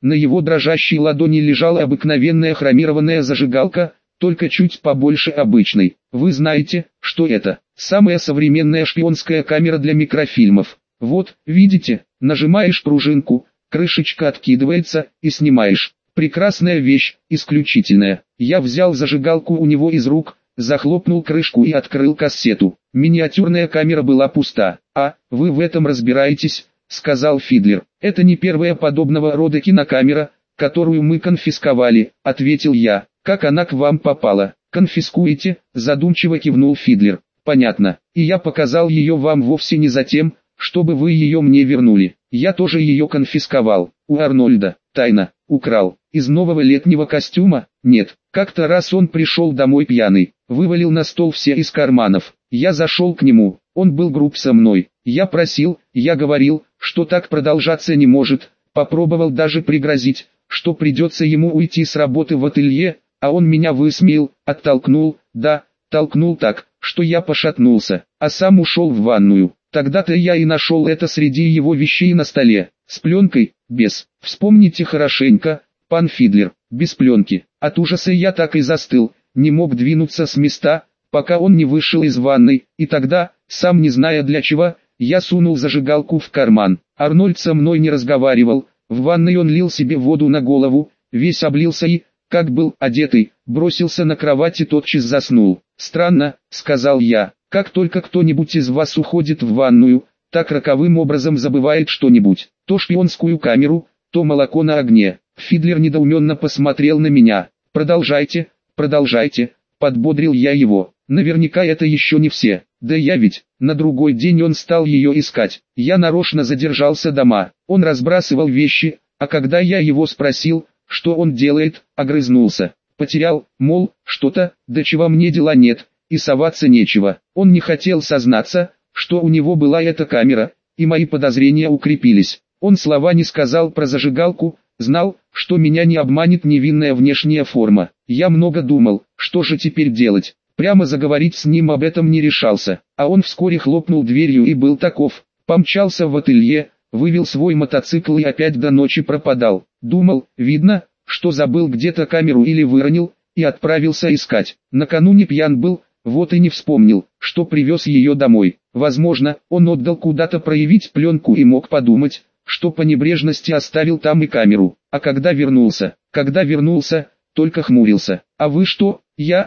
На его дрожащей ладони лежала обыкновенная хромированная зажигалка, только чуть побольше обычной. Вы знаете, что это? Самая современная шпионская камера для микрофильмов. Вот, видите, нажимаешь пружинку, крышечка откидывается и снимаешь. Прекрасная вещь, исключительная. Я взял зажигалку у него из рук, захлопнул крышку и открыл кассету. Миниатюрная камера была пуста. «А, вы в этом разбираетесь», — сказал Фидлер. «Это не первая подобного рода кинокамера, которую мы конфисковали», — ответил я. «Как она к вам попала?» «Конфискуете?» — задумчиво кивнул Фидлер. «Понятно. И я показал ее вам вовсе не за тем, чтобы вы ее мне вернули. Я тоже ее конфисковал. У Арнольда. Тайно. Украл. Из нового летнего костюма? Нет. Как-то раз он пришел домой пьяный, вывалил на стол все из карманов. Я зашел к нему. Он был груб со мной. Я просил, я говорил, что так продолжаться не может. Попробовал даже пригрозить, что придется ему уйти с работы в ателье, а он меня высмеял, оттолкнул, да, толкнул так, что я пошатнулся, а сам ушел в ванную. Тогда-то я и нашел это среди его вещей на столе. С пленкой, без. Вспомните хорошенько, пан Фидлер, без пленки. От ужаса я так и застыл, не мог двинуться с места, пока он не вышел из ванной, и тогда, сам не зная для чего, я сунул зажигалку в карман. Арнольд со мной не разговаривал, в ванной он лил себе воду на голову, весь облился и, как был одетый, бросился на кровать и тотчас заснул. «Странно», — сказал я, — «как только кто-нибудь из вас уходит в ванную, так роковым образом забывает что-нибудь, то шпионскую камеру, то молоко на огне». Фидлер недоуменно посмотрел на меня. «Продолжайте, продолжайте», — подбодрил я его. «Наверняка это еще не все. Да я ведь...» На другой день он стал ее искать. Я нарочно задержался дома. Он разбрасывал вещи, а когда я его спросил, что он делает, огрызнулся. Потерял, мол, что-то, до чего мне дела нет, и соваться нечего. Он не хотел сознаться, что у него была эта камера, и мои подозрения укрепились. Он слова не сказал про зажигалку, знал, что меня не обманет невинная внешняя форма. Я много думал, что же теперь делать. Прямо заговорить с ним об этом не решался, а он вскоре хлопнул дверью и был таков. Помчался в ателье, вывел свой мотоцикл и опять до ночи пропадал. Думал, видно, что забыл где-то камеру или выронил, и отправился искать. Накануне пьян был, вот и не вспомнил, что привез ее домой. Возможно, он отдал куда-то проявить пленку и мог подумать, что по небрежности оставил там и камеру. А когда вернулся, только хмурился. «А вы что?»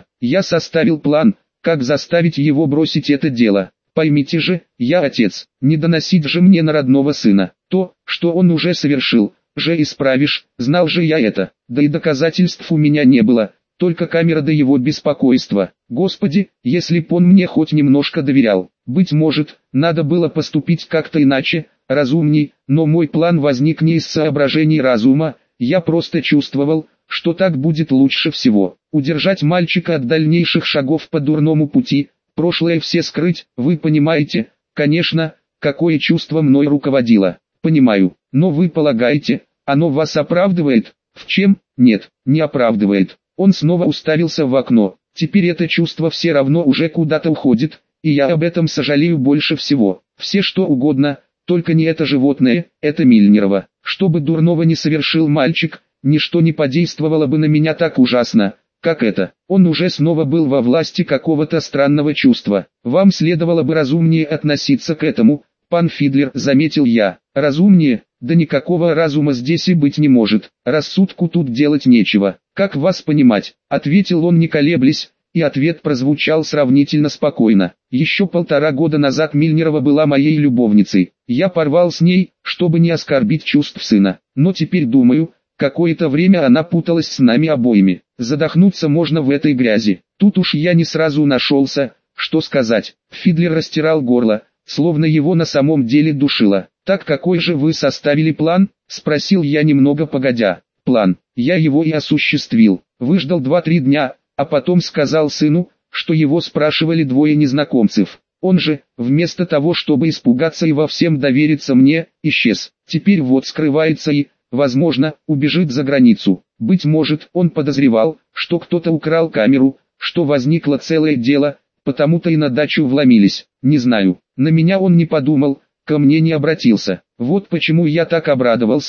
Я составил план, как заставить его бросить это дело. Поймите же, я отец, не доносить же мне на родного сына. То, что он уже совершил, же исправишь, знал же я это. Да и доказательств у меня не было, только камера до его беспокойства. Господи, если б он мне хоть немножко доверял. Быть может, надо было поступить как-то иначе, разумней, но мой план возник не из соображений разума, я просто чувствовал, что так будет лучше всего. Удержать мальчика от дальнейших шагов по дурному пути, прошлое все скрыть, вы понимаете, конечно, какое чувство мной руководило. Понимаю, но вы полагаете, оно вас оправдывает? В чем? Нет, не оправдывает. Он снова уставился в окно. Теперь это чувство все равно уже куда-то уходит, и я об этом сожалею больше всего. Все что угодно, только не это животное, это Мильнерово. Что бы дурного не совершил мальчик, ничто не подействовало бы на меня так ужасно, как это. Он уже снова был во власти какого-то странного чувства. Вам следовало бы разумнее относиться к этому, пан Фидлер, заметил я. Разумнее? Да никакого разума здесь и быть не может. Рассудку тут делать нечего. Как вас понимать? Ответил он, не колеблясь, и ответ прозвучал сравнительно спокойно. Еще 1,5 года назад Мильнерова была моей любовницей. Я порвал с ней, чтобы не оскорбить чувств сына. Но теперь думаю, какое-то время она путалась с нами обоими. Задохнуться можно в этой грязи. Тут уж я не сразу нашелся, что сказать. Фидлер растирал горло, словно его на самом деле душило. «Так какой же вы составили план?» – спросил я немного погодя. «План. Я его и осуществил. Выждал 2-3 дня, а потом сказал сыну, что его спрашивали 2 незнакомцев. Он же, вместо того чтобы испугаться и во всем довериться мне, исчез. Теперь вот скрывается и, возможно, убежит за границу. Быть может, он подозревал, что кто-то украл камеру, что возникло целое дело, потому-то и на дачу вломились. Не знаю, на меня он не подумал, ко мне не обратился. Вот почему я так обрадовался,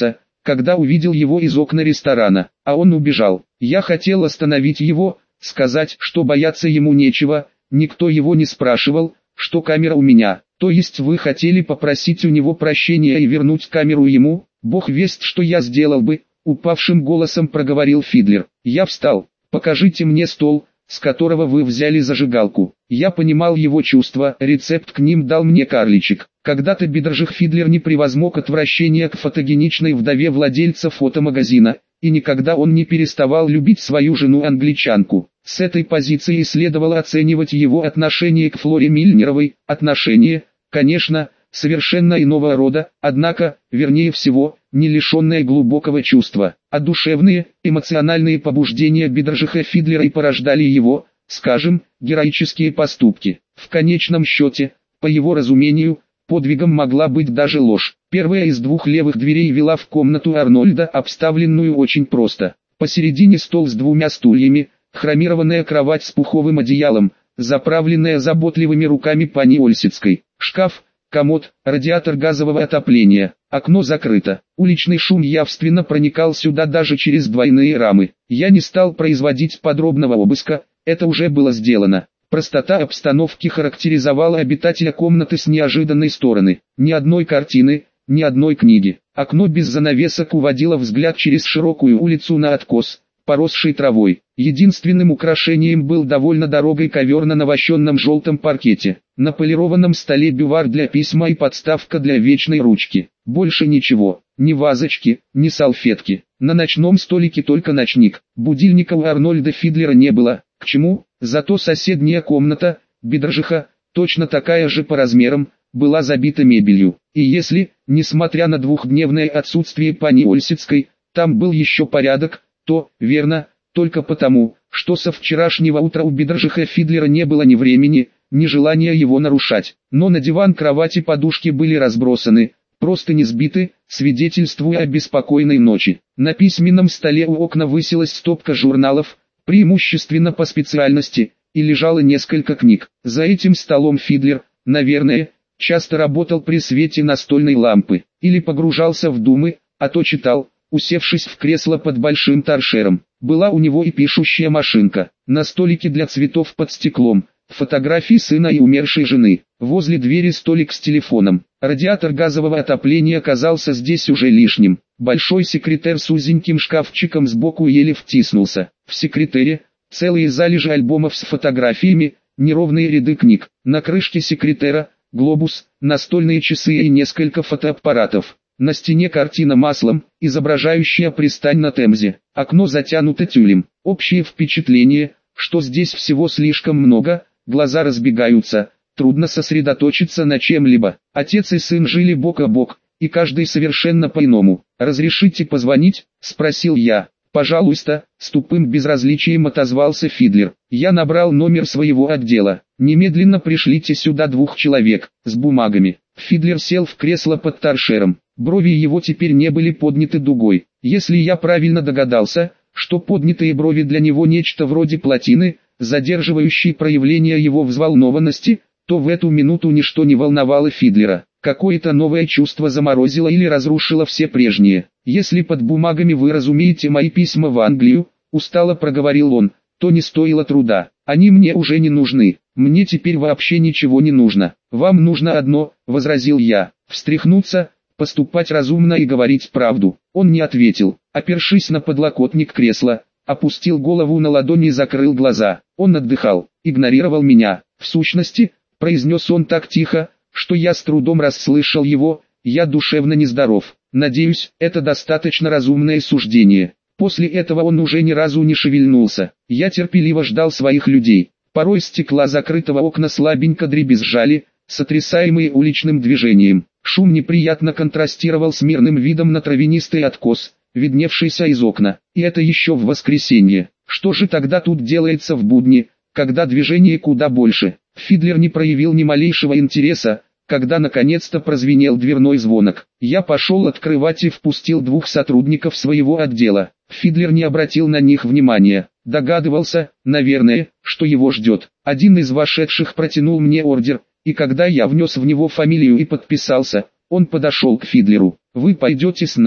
когда увидел его из окна ресторана, а он убежал. Я хотел остановить его, сказать, что бояться ему нечего, никто его не спрашивал, что камера у меня. То есть вы хотели попросить у него прощения и вернуть камеру ему? Бог весть, что я сделал бы, упавшим голосом проговорил Фидлер. Я встал. Покажите мне стол, с которого вы взяли зажигалку. Я понимал его чувства, рецепт к ним дал мне карличик. Когда-то Бидержих Фидлер не превозмог отвращения к фотогеничной вдове владельца фотомагазина, и никогда он не переставал любить свою жену-англичанку. С этой позиции следовало оценивать его отношение к Флоре Мильнеровой, отношение, конечно, совершенно иного рода, однако, вернее всего, не лишенное глубокого чувства, а душевные, эмоциональные побуждения Бидержиха Фидлера и порождали его, скажем, героические поступки. В конечном счете, по его разумению, подвигом могла быть даже ложь. Первая из двух левых дверей вела в комнату Арнольда, обставленную очень просто. Посередине стол с двумя стульями, хромированная кровать с пуховым одеялом, заправленная заботливыми руками пани Ольсицкой, шкаф, комод, радиатор газового отопления, окно закрыто. Уличный шум явственно проникал сюда даже через двойные рамы. Я не стал производить подробного обыска, это уже было сделано. Простота обстановки характеризовала обитателя комнаты с неожиданной стороны. Ни одной картины, ни одной книги. Окно без занавесок уводило взгляд через широкую улицу на откос, поросший травой. Единственным украшением был довольно дорогой ковер на навощенном желтом паркете. На полированном столе бювар для письма и подставка для вечной ручки. Больше ничего, ни вазочки, ни салфетки. На ночном столике только ночник. Будильника у Арнольда Фидлера не было. К чему? Зато соседняя комната, Бидержиха, точно такая же по размерам, была забита мебелью. И если, несмотря на двухдневное отсутствие пани Ольсицкой, там был еще порядок, то, верно, только потому, что со вчерашнего утра у Бидержиха Фидлера не было ни времени, ни желания его нарушать. Но на диван, кровати, подушки были разбросаны, просто не сбиты, свидетельствуя о беспокойной ночи. На письменном столе у окна высилась стопка журналов, преимущественно по специальности, и лежало несколько книг. За этим столом Фидлер, наверное, часто работал при свете настольной лампы, или погружался в думы, а то читал, усевшись в кресло под большим торшером. Была у него и пишущая машинка. На столике для цветов под стеклом фотографии сына и умершей жены. Возле двери столик с телефоном. Радиатор газового отопления оказался здесь уже лишним. Большой секретер с узеньким шкафчиком сбоку еле втиснулся. В секретере целые залежи альбомов с фотографиями, неровные ряды книг. На крышке секретера глобус, настольные часы и несколько фотоаппаратов. На стене картина маслом, изображающая пристань на Темзе. Окно затянуто тюлем. Общее впечатление, что здесь всего слишком много, глаза разбегаются, трудно сосредоточиться на чем-либо. Отец и сын жили бок о бок, и каждый совершенно по-иному. «Разрешите позвонить?» – спросил я. «Пожалуйста», – с тупым безразличием отозвался Фидлер. Я набрал номер своего отдела. «Немедленно пришлите сюда 2 человек, с бумагами». Фидлер сел в кресло под торшером. Брови его теперь не были подняты дугой. Если я правильно догадался, что поднятые брови для него нечто вроде плотины, задерживающей проявление его взволнованности, то в эту минуту ничто не волновало Фидлера. Какое-то новое чувство заморозило или разрушило все прежние. «Если под бумагами вы разумеете мои письма в Англию», — устало проговорил он, — «то не стоило труда. Они мне уже не нужны. Мне теперь вообще ничего не нужно. Вам нужно одно», — возразил я, — «встряхнуться, поступать разумно и говорить правду». Он не ответил, опершись на подлокотник кресла, опустил голову на ладони и закрыл глаза. Он отдыхал, игнорировал меня. «В сущности», — произнес он так тихо, что я с трудом расслышал его, — «я душевно нездоров. Надеюсь, это достаточно разумное суждение». После этого он уже ни разу не шевельнулся. Я терпеливо ждал своих людей. Порой стекла закрытого окна слабенько дребезжали, сотрясаемые уличным движением. Шум неприятно контрастировал с мирным видом на травянистый откос, видневшийся из окна. И это еще в воскресенье. Что же тогда тут делается в будни, когда движение куда больше? Фидлер не проявил ни малейшего интереса, когда наконец-то прозвенел дверной звонок. Я пошел открывать и впустил 2 сотрудников своего отдела. Фидлер не обратил на них внимания. Догадывался, наверное, что его ждет. Один из вошедших протянул мне ордер, и когда я внес в него фамилию и подписался, он подошел к Фидлеру. «Вы пойдете с нами».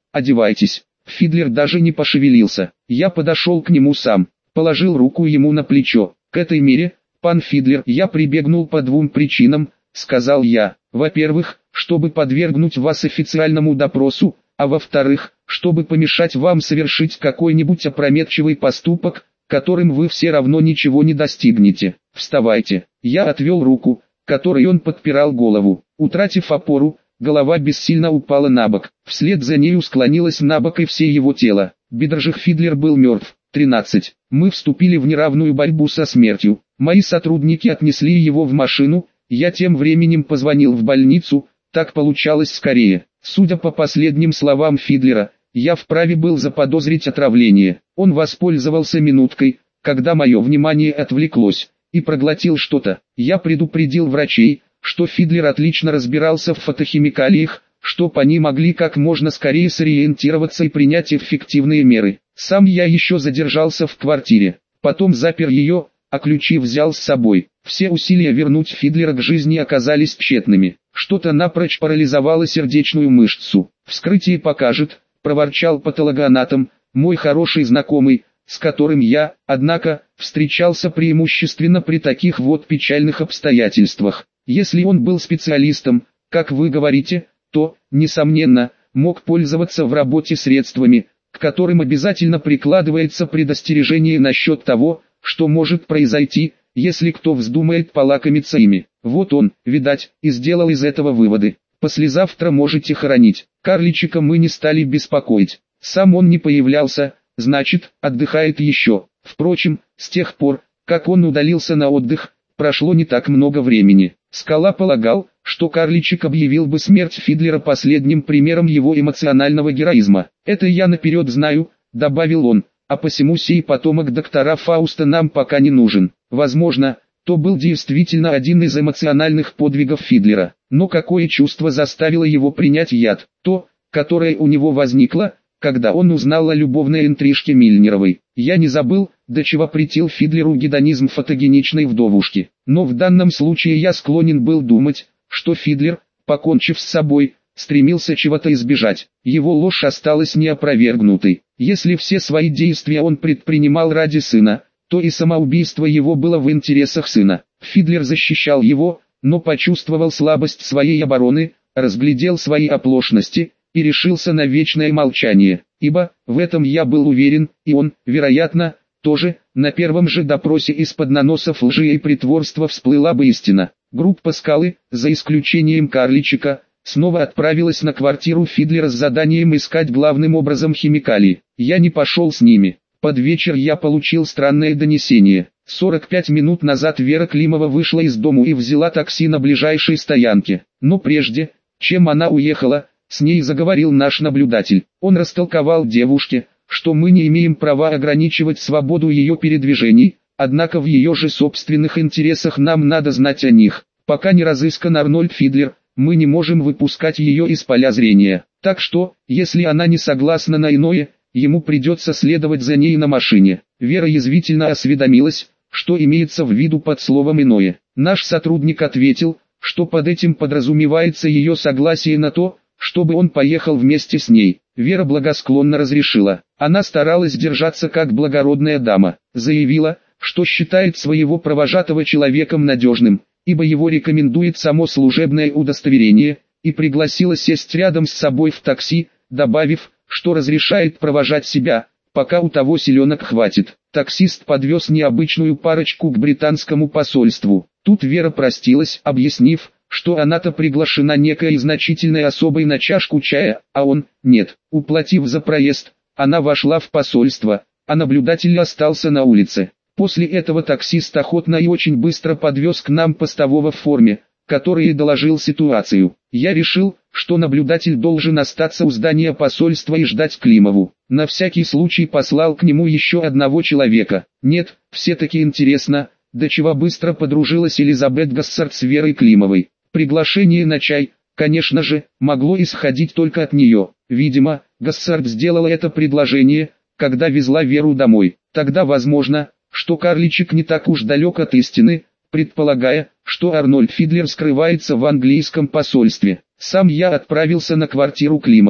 одевайтесь». Фидлер даже не пошевелился. Я подошел к нему сам, положил руку ему на плечо. «К этой мере, пан Фидлер, я прибегнул по двум причинам», — сказал я. «Во-первых, чтобы подвергнуть вас официальному допросу, а во-вторых, чтобы помешать вам совершить какой-нибудь опрометчивый поступок, которым вы все равно ничего не достигнете. Вставайте». Я отвел руку, которой он подпирал голову. Утратив опору, голова бессильно упала на бок. Вслед за нею склонилось на бок и все его тело. Бедрожих Фидлер был мертв. 13. Мы вступили в неравную борьбу со смертью. Мои сотрудники отнесли его в машину, я тем временем позвонил в больницу, так получалось скорее. Судя по последним словам Фидлера, я вправе был заподозрить отравление. Он воспользовался минуткой, когда мое внимание отвлеклось, и проглотил что-то. Я предупредил врачей, что Фидлер отлично разбирался в фотохимикалиях, чтоб они могли как можно скорее сориентироваться и принять эффективные меры. Сам я еще задержался в квартире, потом запер ее, а ключи взял с собой. Все усилия вернуть Фидлера к жизни оказались тщетными. Что-то напрочь парализовало сердечную мышцу. «Вскрытие покажет», — проворчал патологоанатом, мой хороший знакомый, с которым я, однако, встречался преимущественно при таких вот печальных обстоятельствах. Если он был специалистом, как вы говорите, то, несомненно, мог пользоваться в работе средствами, к которым обязательно прикладывается предостережение насчет того, что может произойти, если кто вздумает полакомиться ими. Вот он, видать, и сделал из этого выводы. Послезавтра можете хоронить. Карличика мы не стали беспокоить. Сам он не появлялся, значит, отдыхает еще. Впрочем, с тех пор, как он удалился на отдых, прошло не так много времени. Скала полагал, что Карличик объявил бы смерть Фидлера последним примером его эмоционального героизма. «Это я наперед знаю», — добавил он, «а посему сей потомок доктора Фауста нам пока не нужен». Возможно, то был действительно один из эмоциональных подвигов Фидлера. Но какое чувство заставило его принять яд? То, которое у него возникло, когда он узнал о любовной интрижке Мильнеровой. Я не забыл, до чего претил Фидлеру гедонизм фотогеничной вдовушки. Но в данном случае я склонен был думать, что Фидлер, покончив с собой, стремился чего-то избежать. Его ложь осталась неопровергнутой. Если все свои действия он предпринимал ради сына, то и самоубийство его было в интересах сына. Фидлер защищал его, но почувствовал слабость своей обороны, разглядел свои оплошности и решился на вечное молчание, ибо, в этом я был уверен, и он, вероятно, тоже, на первом же допросе из-под наносов лжи и притворства всплыла бы истина. Группа «Скалы», за исключением Карличика, снова отправилась на квартиру Фидлера с заданием искать главным образом химикалии. Я не пошел с ними. Под вечер я получил странное донесение. 45 минут назад Вера Климова вышла из дому и взяла такси на ближайшей стоянке. Но прежде, чем она уехала, с ней заговорил наш наблюдатель. Он растолковал девушке, что мы не имеем права ограничивать свободу ее передвижений, однако в ее же собственных интересах нам надо знать о них. Пока не разыскан Арнольд Фидлер, мы не можем выпускать ее из поля зрения. Так что, если она не согласна на иное, ему придется следовать за ней на машине. Вера язвительно осведомилась, что имеется в виду под словом «иное». Наш сотрудник ответил, что под этим подразумевается ее согласие на то, чтобы он поехал вместе с ней. Вера благосклонно разрешила. Она старалась держаться как благородная дама. Заявила, что считает своего провожатого человеком надежным, ибо его рекомендует само служебное удостоверение, и пригласила сесть рядом с собой в такси, добавив, что разрешает провожать себя, пока у того силенок хватит. Таксист подвез необычную парочку к британскому посольству. Тут Вера простилась, объяснив, что она-то приглашена некой значительной особой на чашку чая, а он – нет. Уплатив за проезд, она вошла в посольство, а наблюдатель остался на улице. После этого таксист охотно и очень быстро подвез к нам постового в форме, который и доложил ситуацию. Я решил, что наблюдатель должен остаться у здания посольства и ждать Климову. На всякий случай послал к нему еще одного человека. Нет, все-таки интересно, до чего быстро подружилась Элизабет Гассард с Верой Климовой. Приглашение на чай, конечно же, могло исходить только от нее. Видимо, Гассард сделала это предложение, когда везла Веру домой. Тогда возможно, что Карличик не так уж далек от истины, предполагая, что Арнольд Фидлер скрывается в английском посольстве. Сам я отправился на квартиру Климовой.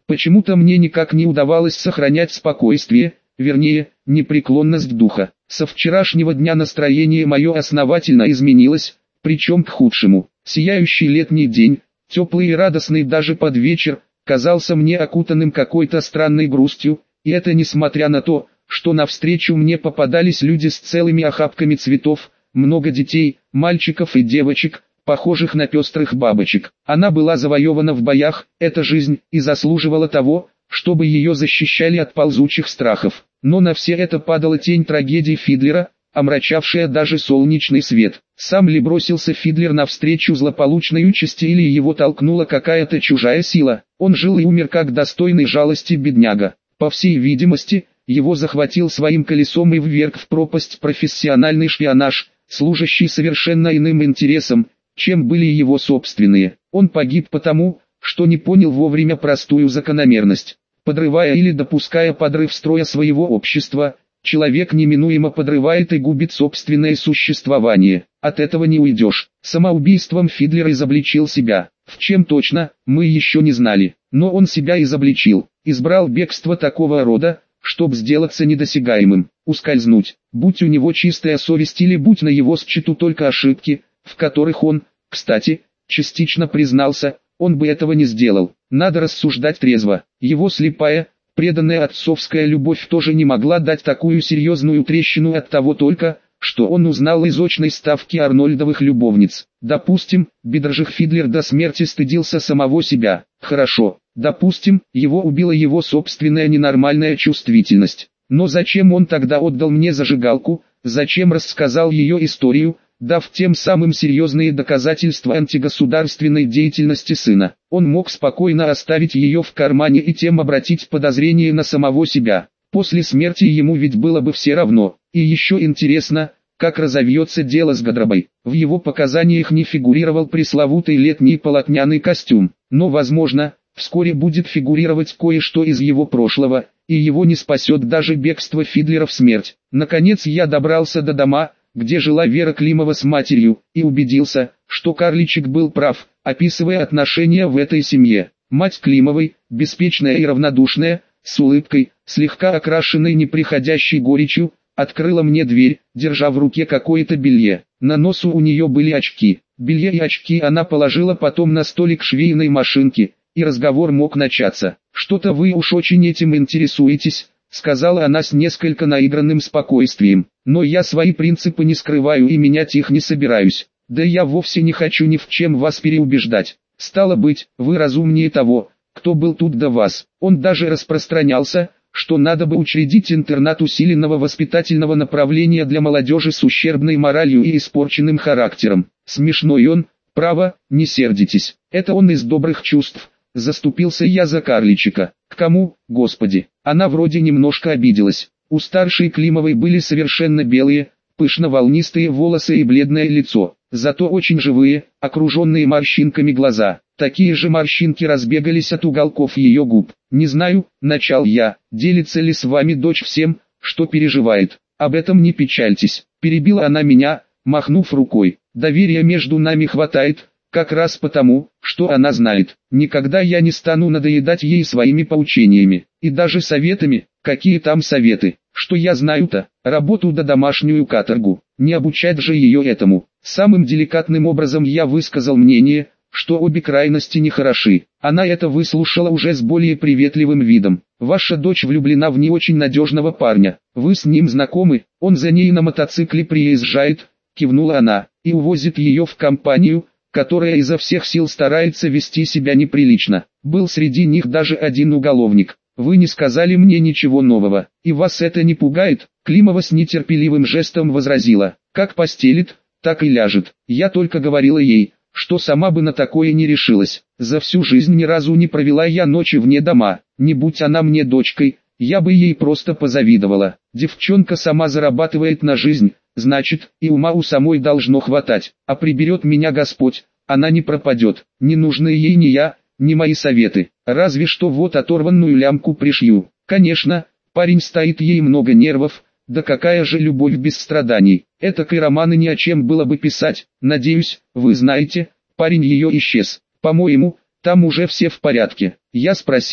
Почему-то мне никак не удавалось сохранять спокойствие, вернее, непреклонность духа. Со вчерашнего дня настроение мое основательно изменилось, причем к худшему. Сияющий летний день, теплый и радостный даже под вечер, казался мне окутанным какой-то странной грустью, и это несмотря на то, что навстречу мне попадались люди с целыми охапками цветов, много детей, мальчиков и девочек, похожих на пестрых бабочек. Она была завоевана в боях, эта жизнь, и заслуживала того, чтобы ее защищали от ползучих страхов. Но на все это падала тень трагедии Фидлера, омрачавшая даже солнечный свет. Сам ли бросился Фидлер навстречу злополучной участи или его толкнула какая-то чужая сила? Он жил и умер как достойный жалости бедняга. По всей видимости, его захватил своим колесом и вверг в пропасть профессиональный шпионаж, служащий совершенно иным интересам, чем были его собственные. Он погиб потому, что не понял вовремя простую закономерность. Подрывая или допуская подрыв строя своего общества, человек неминуемо подрывает и губит собственное существование. От этого не уйдешь. Самоубийством Фидлер изобличил себя. В чем точно, мы еще не знали. Но он себя изобличил. Избрал бегство такого рода, чтоб сделаться недосягаемым, ускользнуть. Будь у него чистая совесть или будь на его счету только ошибки, в которых он, кстати, частично признался, он бы этого не сделал. Надо рассуждать трезво. Его слепая, преданная отцовская любовь тоже не могла дать такую серьезную трещину от того только, что он узнал из очной ставки Арнольдовых любовниц. Допустим, Бедржих Фидлер до смерти стыдился самого себя. Хорошо, допустим, его убила его собственная ненормальная чувствительность. Но зачем он тогда отдал мне зажигалку, зачем рассказал ее историю, дав тем самым серьезные доказательства антигосударственной деятельности сына? Он мог спокойно оставить ее в кармане и тем обратить подозрение на самого себя. После смерти ему ведь было бы все равно. И еще интересно, как разовьется дело с Гадробой. В его показаниях не фигурировал пресловутый летний полотняный костюм. Но возможно, вскоре будет фигурировать кое-что из его прошлого, и его не спасет даже бегство Фидлера в смерть. Наконец я добрался до дома, где жила Вера Климова с матерью, и убедился, что Карличек был прав, описывая отношения в этой семье. Мать Климовой, беспечная и равнодушная, с улыбкой, слегка окрашенной неприходящей горечью, открыла мне дверь, держа в руке какое-то белье. На носу у нее были очки. Белье и очки она положила потом на столик швейной машинки, и разговор мог начаться. «Что-то вы уж очень этим интересуетесь», — сказала она с несколько наигранным спокойствием. «Но я свои принципы не скрываю и менять их не собираюсь. Да я вовсе не хочу ни в чем вас переубеждать. Стало быть, вы разумнее того, кто был тут до вас». Он даже распространялся, что надо бы учредить интернат усиленного воспитательного направления для молодежи с ущербной моралью и испорченным характером. Смешной он, право, не сердитесь. Это он из добрых чувств. Заступился я за Карличика. К кому, Господи? Она вроде немножко обиделась. У старшей Климовой были совершенно белые, пышно-волнистые волосы и бледное лицо, зато очень живые, окруженные морщинками глаза. Такие же морщинки разбегались от уголков ее губ. «Не знаю», — начал я, — «делится ли с вами дочь всем, что переживает? Об этом не печальтесь». Перебила она меня, махнув рукой. «Доверия между нами хватает, как раз потому, что она знает. Никогда я не стану надоедать ей своими поучениями, и даже советами. Какие там советы? Что я знаю-то? Работу да домашнюю каторгу. Не обучать же ее этому». Самым деликатным образом я высказал мнение, что обе крайности нехороши. Она это выслушала уже с более приветливым видом. «Ваша дочь влюблена в не очень надежного парня. Вы с ним знакомы? Он за ней на мотоцикле приезжает», — кивнула она, — «и увозит ее в компанию, которая изо всех сил старается вести себя неприлично. Был среди них даже один уголовник. Вы не сказали мне ничего нового, и вас это не пугает?» Климова с нетерпеливым жестом возразила: «Как постелит, так и ляжет. Я только говорила ей, что сама бы на такое не решилась. За всю жизнь ни разу не провела я ночи вне дома. Не будь она мне дочкой, я бы ей просто позавидовала. Девчонка сама зарабатывает на жизнь, значит, и ума у самой должно хватать. А приберет меня Господь, она не пропадет. Не нужны ей ни я, ни мои советы. Разве что вот оторванную лямку пришью. Конечно, парень стоит, ей много нервов. Да какая же любовь без страданий. Этак и романы ни о чем было бы писать. Надеюсь, вы знаете, парень ее исчез. По-моему, там уже все в порядке». Я спросил,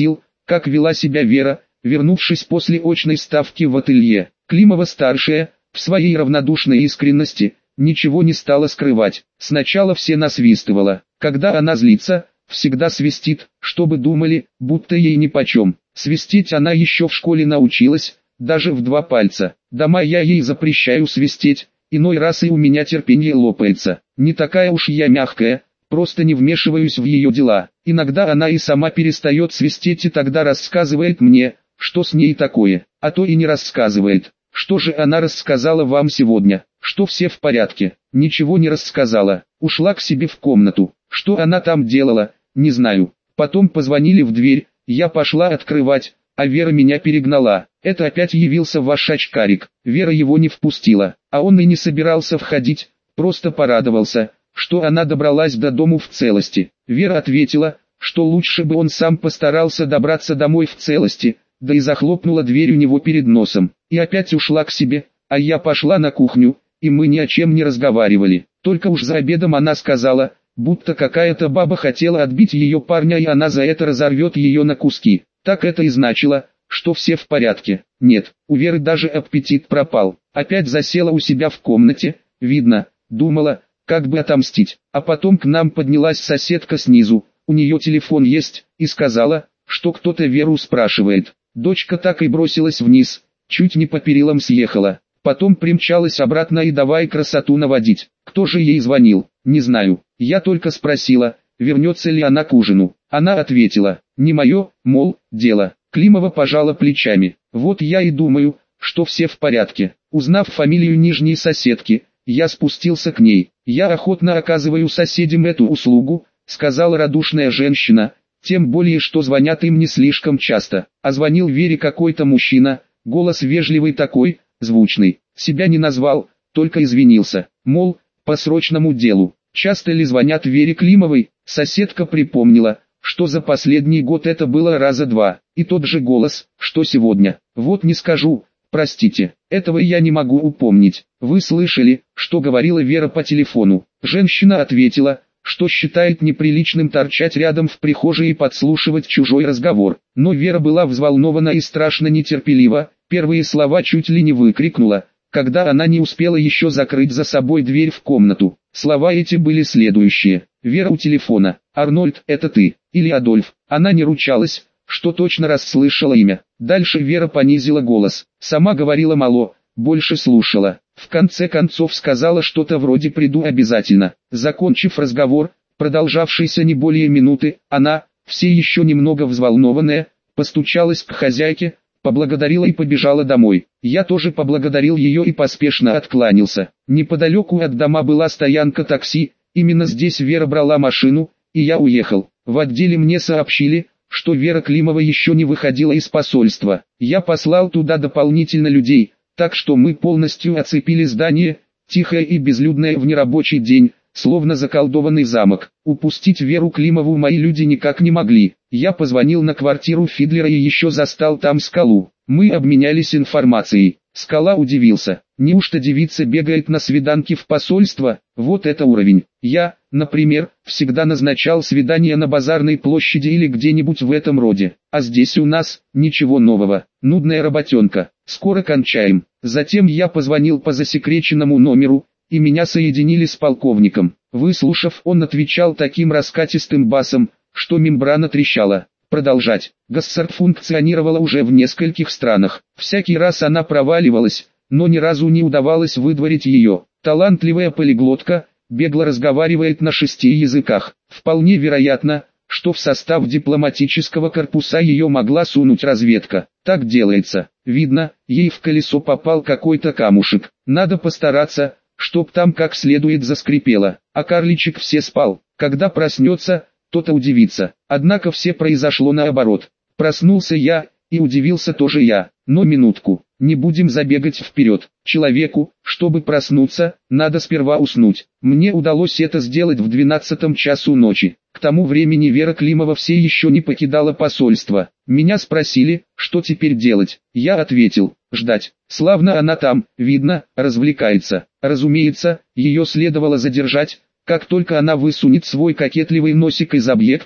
как вела себя Вера, вернувшись после очной ставки в ателье. Климова-старшая, в своей равнодушной искренности, ничего не стала скрывать. Сначала все насвистывала. Когда она злится, всегда свистит, чтобы думали, будто ей нипочем. Свистеть она еще в школе научилась, даже в 2 пальца. Дома я ей запрещаю свистеть, иной раз и у меня терпение лопается. Не такая уж я мягкая, просто не вмешиваюсь в ее дела. Иногда она и сама перестает свистеть и тогда рассказывает мне, что с ней такое, а то и не рассказывает. Что же она рассказала вам сегодня? Что все в порядке? Ничего не рассказала. Ушла к себе в комнату. Что она там делала, не знаю. Потом позвонили в дверь, я пошла открывать, а Вера меня перегнала. Это опять явился ваш очкарик. Вера его не впустила, а он и не собирался входить, просто порадовался, что она добралась до дому в целости. Вера ответила, что лучше бы он сам постарался добраться домой в целости, да и захлопнула дверь у него перед носом. И опять ушла к себе, а я пошла на кухню, и мы ни о чем не разговаривали. Только уж за обедом она сказала, будто какая-то баба хотела отбить ее парня и она за это разорвет ее на куски. Так это и значило, что все в порядке. Нет, у Веры даже аппетит пропал. Опять засела у себя в комнате, видно, думала, как бы отомстить. А потом к нам поднялась соседка снизу, у нее телефон есть, и сказала, что кто-то Веру спрашивает. Дочка так и бросилась вниз, чуть не по перилам съехала. Потом примчалась обратно и давай красоту наводить. Кто же ей звонил, не знаю. Я только спросила, вернется ли она к ужину. Она ответила, не мое, мол, дело. Климова пожала плечами. Вот я и думаю, что все в порядке. Узнав фамилию нижней соседки, я спустился к ней. Я охотно оказываю соседям эту услугу, сказала радушная женщина, тем более что звонят им не слишком часто. А звонил Вере какой-то мужчина, голос вежливый такой, звучный. Себя не назвал, только извинился, мол, по срочному делу. Часто ли звонят Вере Климовой? Соседка припомнила, что за последний год это было раза 2, и тот же голос, что сегодня. Вот не скажу, простите, этого я не могу упомнить. Вы слышали, что говорила Вера по телефону? Женщина ответила, что считает неприличным торчать рядом в прихожей и подслушивать чужой разговор. Но Вера была взволнована и страшно нетерпелива, первые слова чуть ли не выкрикнула, когда она не успела еще закрыть за собой дверь в комнату. Слова эти были следующие. Вера у телефона. Арнольд, это ты, или Адольф. Она не ручалась, что точно расслышала имя. Дальше Вера понизила голос. Сама говорила мало, больше слушала. В конце концов сказала что-то вроде «приду обязательно». Закончив разговор, продолжавшийся не более минуты, она, все еще немного взволнованная, постучалась к хозяйке, поблагодарила и побежала домой. Я тоже поблагодарил ее и поспешно откланялся. Неподалеку от дома была стоянка такси, именно здесь Вера брала машину, и я уехал. В отделе мне сообщили, что Вера Климова еще не выходила из посольства. Я послал туда дополнительно людей, так что мы полностью оцепили здание, тихое и безлюдное в нерабочий день, словно заколдованный замок. Упустить Веру Климову мои люди никак не могли. Я позвонил на квартиру Фидлера и еще застал там Скалу. Мы обменялись информацией. Скала удивился. Неужто девица бегает на свиданки в посольство? Вот это уровень. Я, например, всегда назначал свидания на базарной площади или где-нибудь в этом роде. А здесь у нас ничего нового. Нудная работенка. Скоро кончаем. Затем я позвонил по засекреченному номеру, и меня соединили с полковником. Выслушав, он отвечал таким раскатистым басом, что мембрана трещала. Продолжать. Госсард функционировала уже в нескольких странах. Всякий раз она проваливалась, но ни разу не удавалось выдворить ее. Талантливая полиглотка, бегло разговаривает на 6 языках. Вполне вероятно, что в состав дипломатического корпуса ее могла сунуть разведка. Так делается. Видно, ей в колесо попал какой-то камушек. Надо постараться, чтоб там как следует заскрипело. А карличик все спал. Когда проснется, то-то удивится. Однако все произошло наоборот. Проснулся я, и удивился тоже я. Но минутку, не будем забегать вперед. Человеку, чтобы проснуться, надо сперва уснуть. Мне удалось это сделать в 12 часу ночи. К тому времени Вера Климова все еще не покидала посольство. Меня спросили, что теперь делать. Я ответил, ждать. Славно она там, видно, развлекается. Разумеется, ее следовало задержать, как только она высунет свой кокетливый носик из объекта,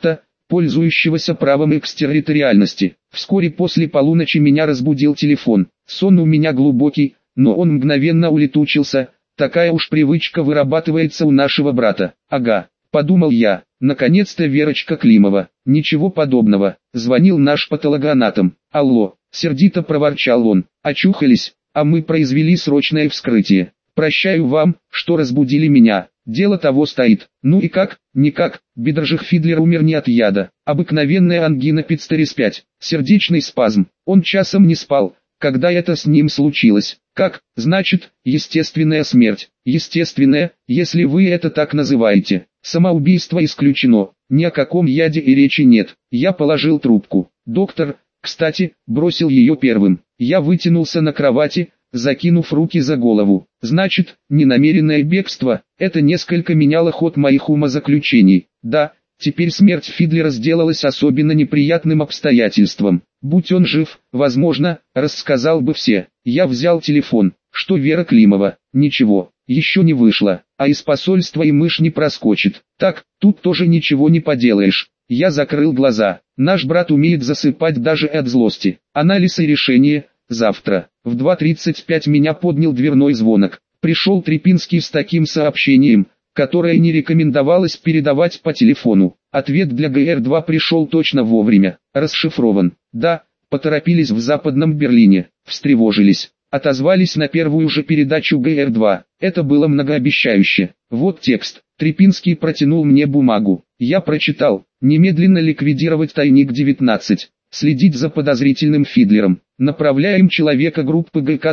пользующегося правом экстерриториальности. Вскоре после полуночи меня разбудил телефон. Сон у меня глубокий, но он мгновенно улетучился. Такая уж привычка вырабатывается у нашего брата. Ага, подумал я, наконец-то Верочка Климова. Ничего подобного. Звонил наш патологоанатом. Алло, сердито проворчал он. Очухались, а мы произвели срочное вскрытие. Прощаю вам, что разбудили меня. Дело того стоит. Ну и как? Никак. Бедрожих Фидлер умер не от яда. Обыкновенная ангина Пицтерис 5. Сердечный спазм. Он часом не спал, когда это с ним случилось. Как? Значит, естественная смерть. Естественная, если вы это так называете. Самоубийство исключено. Ни о каком яде и речи нет. Я положил трубку. Доктор, кстати, бросил ее первым. Я вытянулся на кровати, закинув руки за голову. Значит, ненамеренное бегство, это несколько меняло ход моих умозаключений. Да, теперь смерть Фидлера сделалась особенно неприятным обстоятельством. Будь он жив, возможно, рассказал бы все. Я взял телефон. Что Вера Климова? Ничего, еще не вышла, а из посольства и мышь не проскочит. Так, тут тоже ничего не поделаешь. Я закрыл глаза. Наш брат умеет засыпать даже от злости. Анализ и решение. Завтра. В 2:35 меня поднял дверной звонок. Пришел Трепинский с таким сообщением, которое не рекомендовалось передавать по телефону. Ответ для ГР-2 пришел точно вовремя. Расшифрован. Да, поторопились в Западном Берлине. Встревожились. Отозвались на первую же передачу ГР-2. Это было многообещающе. Вот текст. Трепинский протянул мне бумагу. Я прочитал. Немедленно ликвидировать тайник 19. Следить за подозрительным Фидлером. Направляем человека группы ГК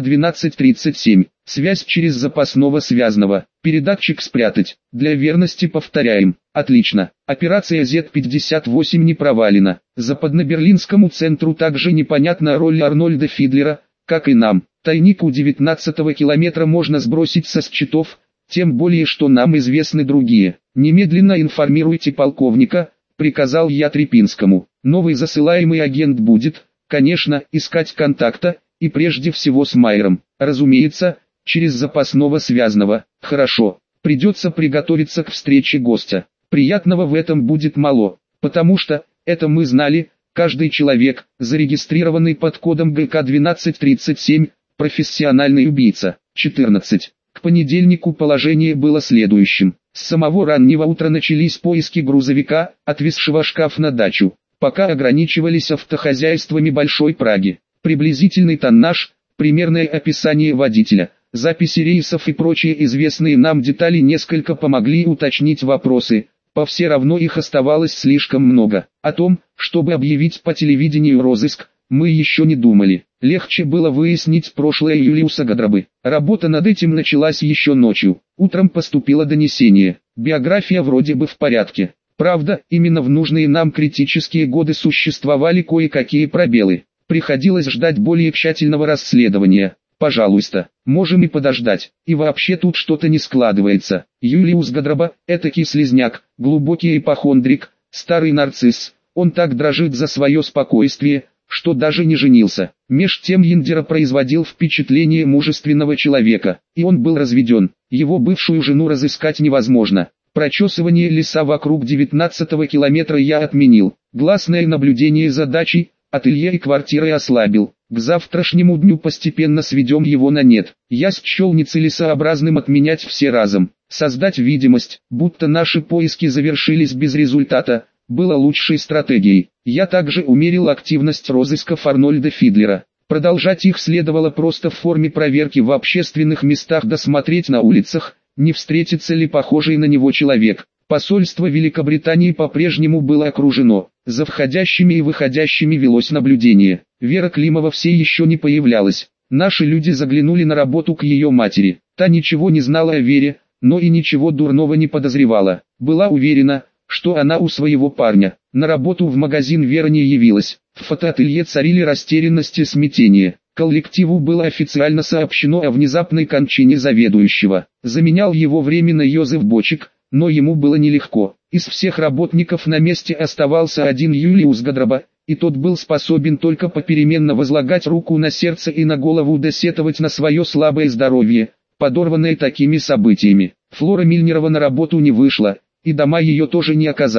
1237. Связь через запасного связного. Передатчик спрятать. Для верности повторяем. Отлично. Операция Z-58 не провалена. Западноберлинскому центру также непонятна роль Арнольда Фидлера, как и нам. Тайник у 19-го километра можно сбросить со счетов, тем более что нам известны другие. Немедленно информируйте полковника, приказал я Трепинскому. Новый засылаемый агент будет, конечно, искать контакта, и прежде всего с Майером. Разумеется, через запасного связного. Хорошо, придется приготовиться к встрече гостя. Приятного в этом будет мало, потому что, это мы знали, каждый человек, зарегистрированный под кодом ГК 1237, профессиональный убийца. 14. К понедельнику положение было следующим. С самого раннего утра начались поиски грузовика, отвезшего шкаф на дачу. Пока ограничивались автохозяйствами Большой Праги. Приблизительный тоннаж, примерное описание водителя, записи рейсов и прочие известные нам детали несколько помогли уточнить вопросы. По все равно их оставалось слишком много. О том, чтобы объявить по телевидению розыск, мы еще не думали. Легче было выяснить прошлое Юлиуса Гадрабы. Работа над этим началась еще ночью. Утром поступило донесение. Биография вроде бы в порядке. Правда, именно в нужные нам критические годы существовали кое-какие пробелы. Приходилось ждать более тщательного расследования. Пожалуйста, можем и подождать. И вообще тут что-то не складывается. Юлиус Гадраба – этакий слизняк, глубокий ипохондрик, старый нарцисс. Он так дрожит за свое спокойствие, что даже не женился. Меж тем Яндера производил впечатление мужественного человека, и он был разведен. Его бывшую жену разыскать невозможно. Прочесывание леса вокруг 19-го километра я отменил. Гласное наблюдение за дачей, ателье и квартирой ослабил. К завтрашнему дню постепенно сведем его на нет. Я счел нецелесообразным отменять все разом. Создать видимость, будто наши поиски завершились без результата, было лучшей стратегией. Я также умерил активность розысков Арнольда Фидлера. Продолжать их следовало просто в форме проверки в общественных местах, досмотреть на улицах, не встретится ли похожий на него человек. Посольство Великобритании по-прежнему было окружено. За входящими и выходящими велось наблюдение. Вера Климова все еще не появлялась. Наши люди заглянули на работу к ее матери. Та ничего не знала о Вере, но и ничего дурного не подозревала. Была уверена, что она у своего парня. На работу в магазин Вера не явилась. В фотоателье царили растерянность и смятение. Коллективу было официально сообщено о внезапной кончине заведующего. Заменял его временно Йозеф Бочек, но ему было нелегко. Из всех работников на месте оставался один Юлиус Гадраба, и тот был способен только попеременно возлагать руку на сердце и на голову, досетовать на свое слабое здоровье, подорванное такими событиями. Флора Мильнерова на работу не вышла, и дома ее тоже не оказалось.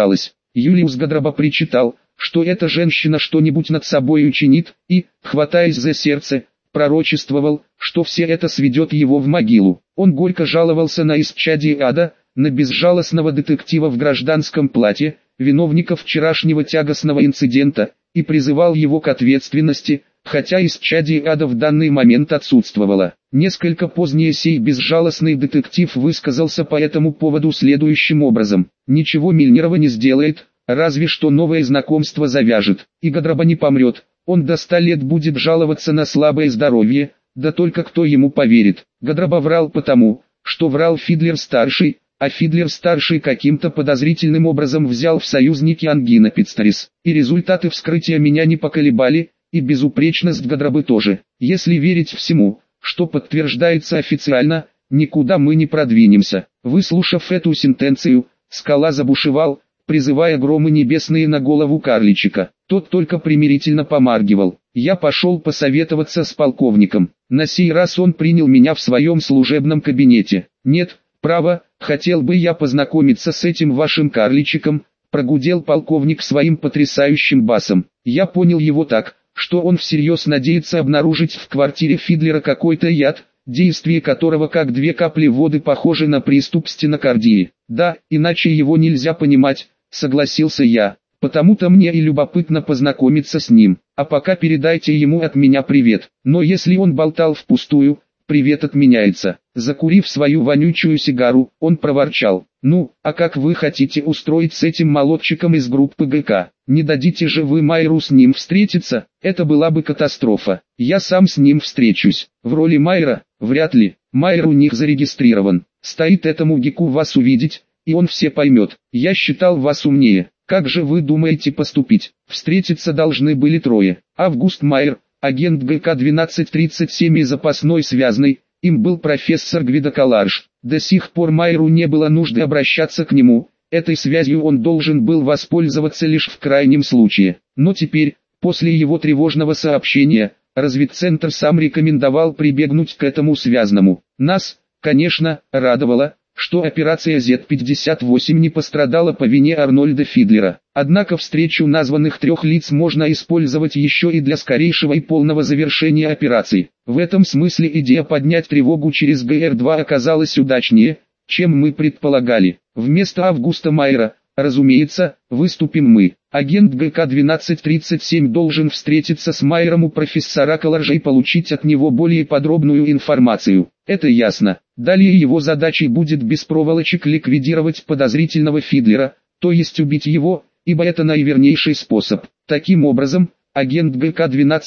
Юлиус Гадраба причитал, что эта женщина что-нибудь над собой учинит, и, хватаясь за сердце, пророчествовал, что все это сведет его в могилу. Он горько жаловался на исчадие ада, на безжалостного детектива в гражданском платье, виновника вчерашнего тягостного инцидента, и призывал его к ответственности, хотя исчадие ада в данный момент отсутствовало. Несколько позднее сей безжалостный детектив высказался по этому поводу следующим образом: «Ничего Мильнерова не сделает, разве что новое знакомство завяжет, и Гадраба не помрет, он до 100 лет будет жаловаться на слабое здоровье, да только кто ему поверит». Гадраба врал потому, что врал Фидлер-старший, а Фидлер-старший каким-то подозрительным образом взял в союзники Ангина Пиццарис, и результаты вскрытия меня не поколебали, и безупречность Гадрабы тоже. Если верить всему, что подтверждается официально, никуда мы не продвинемся. Выслушав эту сентенцию, Скала забушевал, призывая громы небесные на голову карличика. Тот только примирительно помаргивал. Я пошел посоветоваться с полковником. На сей раз он принял меня в своем служебном кабинете. «Нет, право, хотел бы я познакомиться с этим вашим карличиком», прогудел полковник своим потрясающим басом. Я понял его так, что он всерьез надеется обнаружить в квартире Фидлера какой-то яд, действие которого как 2 капли воды похоже на приступ стенокардии. «Да, иначе его нельзя понимать», — согласился я. «Потому-то мне и любопытно познакомиться с ним. А пока передайте ему от меня привет». Но если он болтал впустую, привет отменяется. Закурив свою вонючую сигару, он проворчал: «Ну, а как вы хотите устроить с этим молодчиком из группы ГК? Не дадите же вы Майеру с ним встретиться? Это была бы катастрофа. Я сам с ним встречусь. В роли Майера? Вряд ли. Майер у них зарегистрирован. Стоит этому гику вас увидеть, и он все поймет. Я считал вас умнее. Как же вы думаете поступить? Встретиться должны были 3. Август Майер, агент ГК 1237 и запасной связной, им был профессор Гвидо Каларш. До сих пор Майеру не было нужды обращаться к нему, этой связью он должен был воспользоваться лишь в крайнем случае. Но теперь, после его тревожного сообщения, разведцентр сам рекомендовал прибегнуть к этому связному. Нас, конечно, радовало, что операция Z-58 не пострадала по вине Арнольда Фидлера. Однако встречу названных 3 лиц можно использовать еще и для скорейшего и полного завершения операции. В этом смысле идея поднять тревогу через ГР-2 оказалась удачнее, чем мы предполагали. Вместо Августа Майера, разумеется, выступим мы. Агент ГК 1237 должен встретиться с Майером у профессора Каларжа и получить от него более подробную информацию. Это ясно. Далее его задачей будет без проволочек ликвидировать подозрительного Фидлера, то есть убить его, ибо это наивернейший способ. Таким образом, агент ГК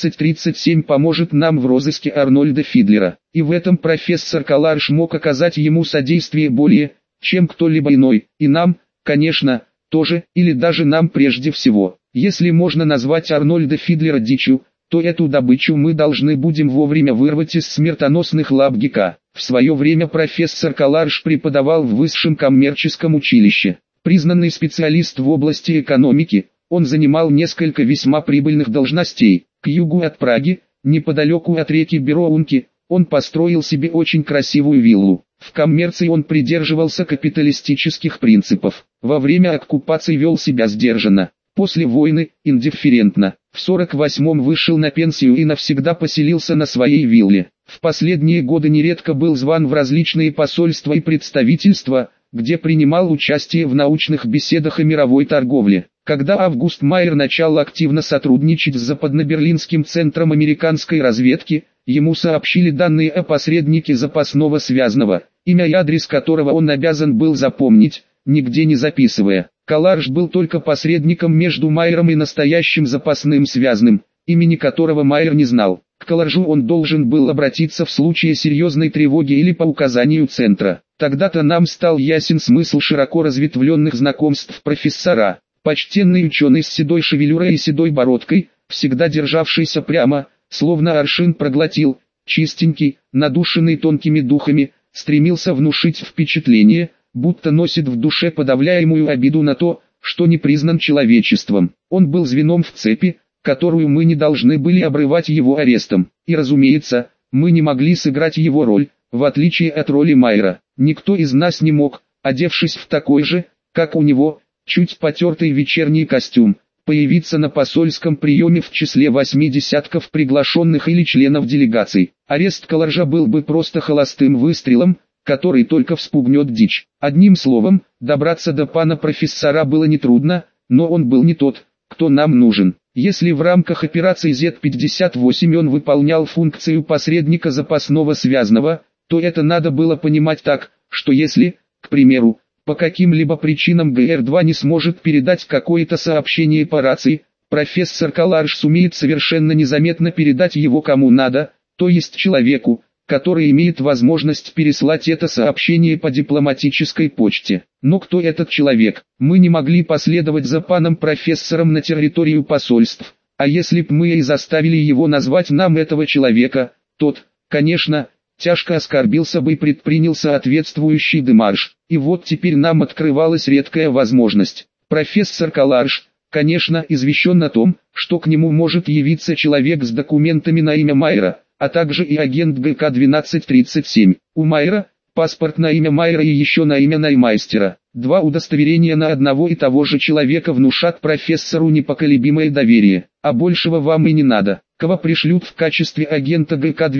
1237 поможет нам в розыске Арнольда Фидлера. И в этом профессор Каларш мог оказать ему содействие более, чем кто-либо иной, и нам, конечно, тоже, или даже нам прежде всего. Если можно назвать Арнольда Фидлера дичью, то эту добычу мы должны будем вовремя вырвать из смертоносных лап ГК. В свое время профессор Каларш преподавал в высшем коммерческом училище. Признанный специалист в области экономики, он занимал несколько весьма прибыльных должностей. К югу от Праги, неподалеку от реки Бероунки, он построил себе очень красивую виллу. В коммерции он придерживался капиталистических принципов. Во время оккупации вел себя сдержанно. После войны, индифферентно. В 48-м вышел на пенсию и навсегда поселился на своей вилле. В последние годы нередко был зван в различные посольства и представительства, где принимал участие в научных беседах о мировой торговле. Когда Август Майер начал активно сотрудничать с Западно-Берлинским центром американской разведки, ему сообщили данные о посреднике запасного связного, имя и адрес которого он обязан был запомнить, нигде не записывая. Каларш был только посредником между Майером и настоящим запасным связным, имени которого Майер не знал. К Каларжу он должен был обратиться в случае серьезной тревоги или по указанию центра. Тогда-то нам стал ясен смысл широко разветвленных знакомств профессора. Почтенный ученый с седой шевелюрой и седой бородкой, всегда державшийся прямо, словно аршин проглотил, чистенький, надушенный тонкими духами, стремился внушить впечатление, будто носит в душе подавляемую обиду на то, что не признан человечеством. Он был звеном в цепи, которую мы не должны были обрывать его арестом. И разумеется, мы не могли сыграть его роль, в отличие от роли Майера. Никто из нас не мог, одевшись в такой же, как у него, чуть потертый вечерний костюм, появиться на посольском приеме в числе 8 десятков приглашенных или членов делегаций. Арест Каларжа был бы просто холостым выстрелом, который только вспугнет дичь. Одним словом, добраться до пана профессора было нетрудно, но он был не тот, кто нам нужен. Если в рамках операции Z-58 он выполнял функцию посредника запасного связного, то это надо было понимать так, что если, к примеру, по каким-либо причинам ГР-2 не сможет передать какое-то сообщение по рации, профессор Каларж сумеет совершенно незаметно передать его кому надо, то есть человеку, который имеет возможность переслать это сообщение по дипломатической почте. Но кто этот человек? Мы не могли последовать за паном профессором на территорию посольств, а если б мы и заставили его назвать нам этого человека, тот, конечно, тяжко оскорбился бы и предпринял соответствующий демарш. И вот теперь нам открывалась редкая возможность. Профессор Каларж, конечно, извещен о том, что к нему может явиться человек с документами на имя Майера, а также и агент ГК-1237. У Майера паспорт на имя Майера и еще на имя Наймайстера. Два удостоверения на одного и того же человека внушат профессору непоколебимое доверие, а большего вам и не надо. Кого пришлют в качестве агента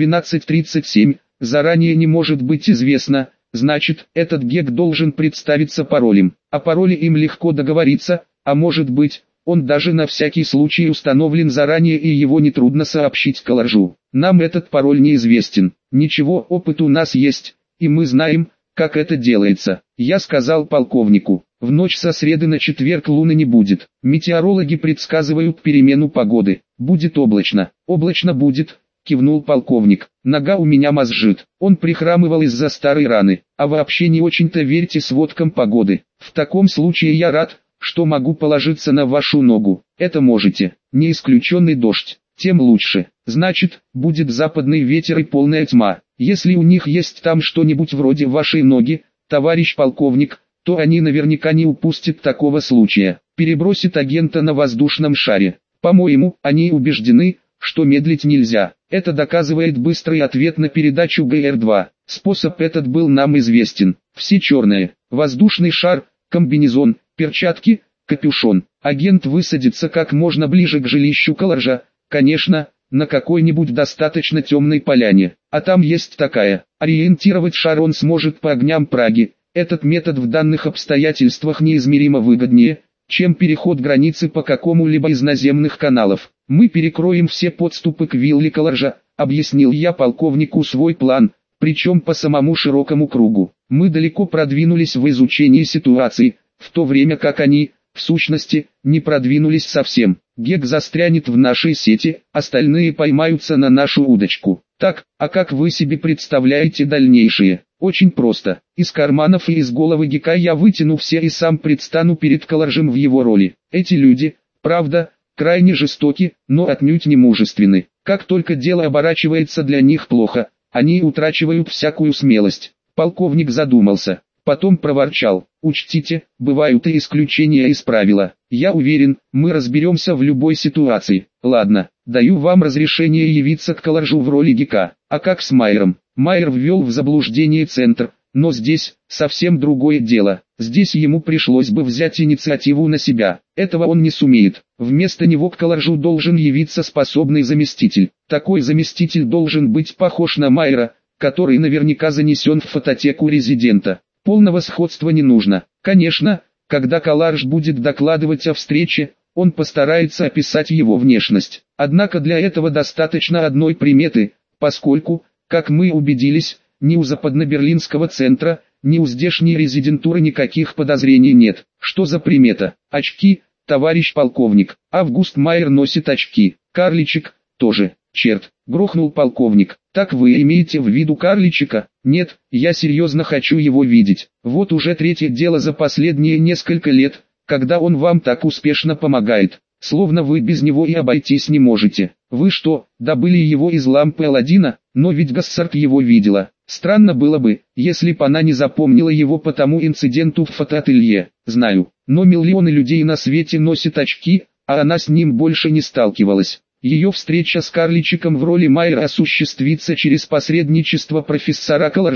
ГК-1237, заранее не может быть известно, значит, этот ГЕК должен представиться паролем. О пароле им легко договориться, а может быть, он даже на всякий случай установлен заранее и его нетрудно сообщить Каларжу. Нам этот пароль неизвестен. Ничего, опыт у нас есть, и мы знаем, как это делается. Я сказал полковнику, в ночь со среды на четверг луны не будет. Метеорологи предсказывают перемену погоды. Будет облачно. Облачно будет, кивнул полковник. Нога у меня мозжит. Он прихрамывал из-за старой раны. А вообще не очень-то верьте сводкам погоды. В таком случае я рад, что могу положиться на вашу ногу. Это можете. Не исключенный дождь. Тем лучше. Значит, будет западный ветер и полная тьма. Если у них есть там что-нибудь вроде вашей ноги, товарищ полковник, то они наверняка не упустят такого случая. Перебросит агента на воздушном шаре. По-моему, они убеждены, что медлить нельзя. Это доказывает быстрый ответ на передачу ГР-2. Способ этот был нам известен. Все черное. Воздушный шар, комбинезон, перчатки, капюшон. Агент высадится как можно ближе к жилищу Каларжа, конечно, на какой-нибудь достаточно темной поляне. А там есть такая. Ориентировать шар он сможет по огням Праги. Этот метод в данных обстоятельствах неизмеримо выгоднее, чем переход границы по какому-либо из наземных каналов. Мы перекроем все подступы к вилле Каларжа, объяснил я полковнику свой план, причем по самому широкому кругу. Мы далеко продвинулись в изучении ситуации, в то время как они, в сущности, не продвинулись совсем. ГЕК застрянет в нашей сети, остальные поймаются на нашу удочку. Так, а как вы себе представляете дальнейшее? Очень просто. Из карманов и из головы ГЕКа я вытяну все и сам предстану перед Каларжем в его роли. Эти люди, правда, крайне жестоки, но отнюдь не мужественны. Как только дело оборачивается для них плохо, они утрачивают всякую смелость. Полковник задумался. Потом проворчал: учтите, бывают и исключения из правила. Я уверен, мы разберемся в любой ситуации. Ладно, даю вам разрешение явиться к Каларжу в роли ГК. А как с Майером? Майер ввел в заблуждение центр, но здесь совсем другое дело. Здесь ему пришлось бы взять инициативу на себя. Этого он не сумеет. Вместо него к Каларжу должен явиться способный заместитель. Такой заместитель должен быть похож на Майера, который наверняка занесен в фототеку резидента. Полного сходства не нужно. Конечно, когда Каларж будет докладывать о встрече, он постарается описать его внешность. Однако для этого достаточно одной приметы, поскольку, как мы убедились, ни у западно-берлинского центра, ни у здешней резидентуры никаких подозрений нет. Что за примета? Очки, товарищ полковник. Август Майер носит очки. Карличек тоже. Черт, грохнул полковник. Так вы имеете в виду карличика? Нет, я серьезно хочу его видеть. Вот уже третье дело за последние несколько лет, когда он вам так успешно помогает. Словно вы без него и обойтись не можете. Вы что, добыли его из лампы Аладдина? Но ведь Гассард его видела. Странно было бы, если б она не запомнила его по тому инциденту в фотоателье. Знаю, но миллионы людей на свете носят очки, а она с ним больше не сталкивалась. Ее встреча с карличиком в роли Майера осуществится через посредничество профессора Каларжа,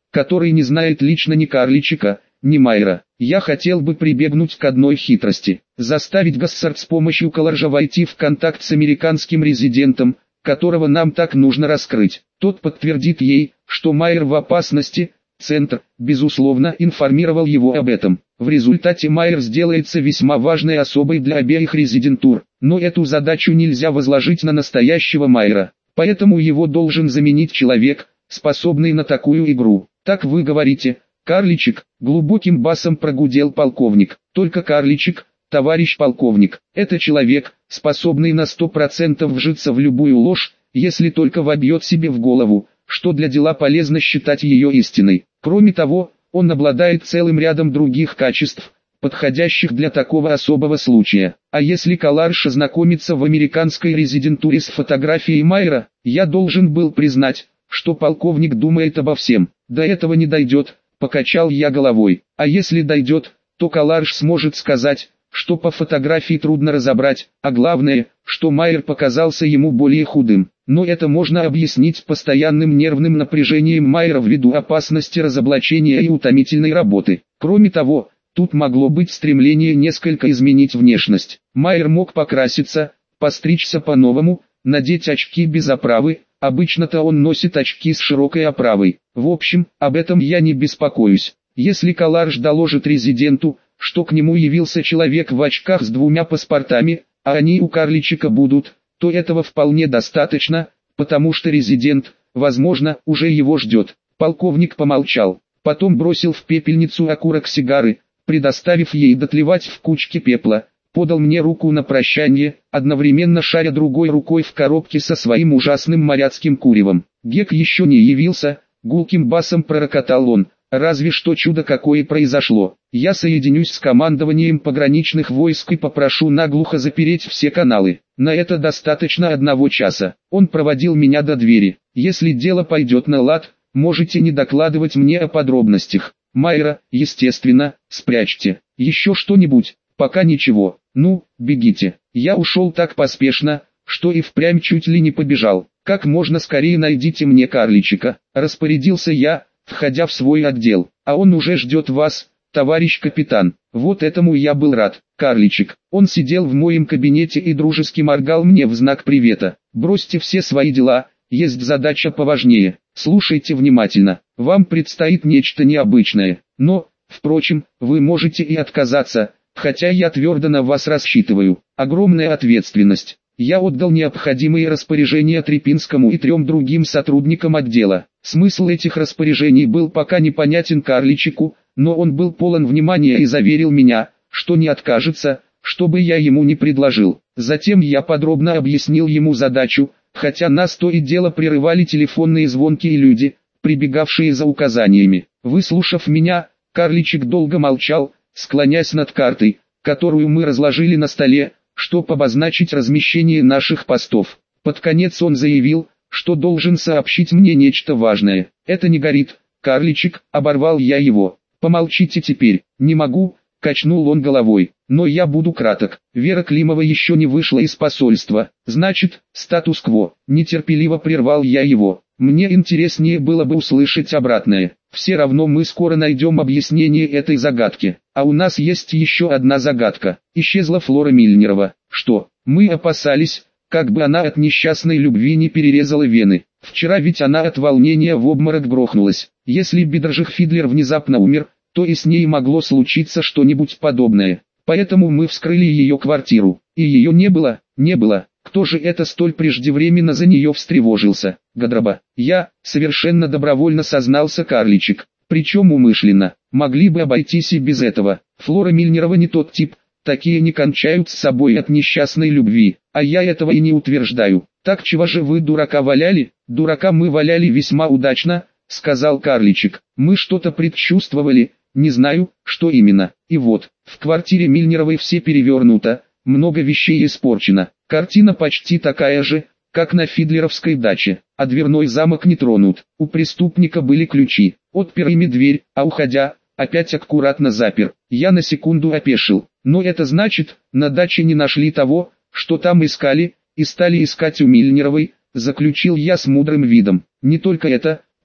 который не знает лично ни Карличика, ни Майера. Я хотел бы прибегнуть к одной хитрости. Заставить Гассард с помощью Колоржа войти в контакт с американским резидентом, которого нам так нужно раскрыть. Тот подтвердит ей, что Майер в опасности. Центр, безусловно, информировал его об этом. В результате Майер сделается весьма важной особой для обеих резидентур. Но эту задачу нельзя возложить на настоящего Майера. Поэтому его должен заменить человек, способный на такую игру. Так вы говорите, Карличик, глубоким басом прогудел полковник. Только Карличик, товарищ полковник, это человек, способный на 100% вжиться в любую ложь, если только вобьет себе в голову, что для дела полезно считать ее истиной. Кроме того, он обладает целым рядом других качеств, подходящих для такого особого случая. А если Колорж ознакомится в американской резидентуре с фотографией Майера, я должен был признать, что полковник думает обо всем. До этого не дойдет, покачал я головой. А если дойдет, то Колорж сможет сказать, что по фотографии трудно разобрать, а главное, что Майер показался ему более худым. Но это можно объяснить постоянным нервным напряжением Майера ввиду опасности разоблачения и утомительной работы. Кроме того, тут могло быть стремление несколько изменить внешность. Майер мог покраситься, постричься по-новому, надеть очки без оправы, обычно-то он носит очки с широкой оправой. В общем, об этом я не беспокоюсь. Если Колорж доложит резиденту, что к нему явился человек в очках с 2 паспортами, а они у Карличика будут, то этого вполне достаточно, потому что резидент, возможно, уже его ждет. Полковник помолчал, потом бросил в пепельницу окурок сигары, предоставив ей дотлевать в кучке пепла, подал мне руку на прощание, одновременно шаря другой рукой в коробке со своим ужасным моряцким куревом. Гек еще не явился, гулким басом пророкотал он. Разве что чудо какое произошло. Я соединюсь с командованием пограничных войск и попрошу наглухо запереть все каналы. На это достаточно 1 часа. Он проводил меня до двери. Если дело пойдет на лад, можете не докладывать мне о подробностях. Майера, естественно, спрячьте. Еще что-нибудь? Пока ничего. Ну, бегите. Я ушел так поспешно, что и впрямь чуть ли не побежал. Как можно скорее найдите мне Карличика. Распорядился я, входя в свой отдел. А он уже ждет вас, товарищ капитан. Вот этому я был рад. Карличик. Он сидел в моем кабинете и дружески моргал мне в знак привета. Бросьте все свои дела, есть задача поважнее. Слушайте внимательно. Вам предстоит нечто необычное. Но, впрочем, вы можете и отказаться, хотя я твердо на вас рассчитываю. Огромная ответственность. Я отдал необходимые распоряжения Трепинскому и 3 другим сотрудникам отдела. Смысл этих распоряжений был пока непонятен Карличику, но он был полон внимания и заверил меня, что не откажется, что бы я ему не предложил. Затем я подробно объяснил ему задачу, хотя нас то и дело прерывали телефонные звонки и люди, прибегавшие за указаниями. Выслушав меня, Карличик долго молчал, склонясь над картой, которую мы разложили на столе, чтобы обозначить размещение наших постов. Под конец он заявил, что должен сообщить мне нечто важное. «Это не горит, Карличик», — оборвал я его. «Помолчите теперь». «Не могу», — качнул он головой, — «но я буду краток. Вера Климова еще не вышла из посольства. Значит, статус-кво». Нетерпеливо прервал я его. Мне интереснее было бы услышать обратное. Все равно мы скоро найдем объяснение этой загадки. А у нас есть еще одна загадка. Исчезла Флора Мильнерова. Что? Мы опасались, как бы она от несчастной любви не перерезала вены. Вчера ведь она от волнения в обморок грохнулась. Если Бедржих Фидлер внезапно умер, то и с ней могло случиться что-нибудь подобное. Поэтому мы вскрыли ее квартиру. И ее не было, не было. Кто же это столь преждевременно за нее встревожился? Гадроба. Я, совершенно добровольно сознался Карличик. Причем умышленно. Могли бы обойтись и без этого. Флора Мильнерова не тот тип, такие не кончают с собой от несчастной любви. А я этого и не утверждаю. Так чего же вы дурака валяли? Дурака мы валяли весьма удачно, сказал Карличик. Мы что-то предчувствовали, не знаю, что именно. И вот, в квартире Мильнеровой все перевернуто, много вещей испорчено. Картина почти такая же, как на фидлеровской даче, а дверной замок не тронут. У преступника были ключи. Отпер ими дверь, а уходя, опять аккуратно запер. Я на секунду опешил. Но это значит, на даче не нашли того, что там искали, и стали искать у Мильнеровой, заключил я с мудрым видом. Не только это,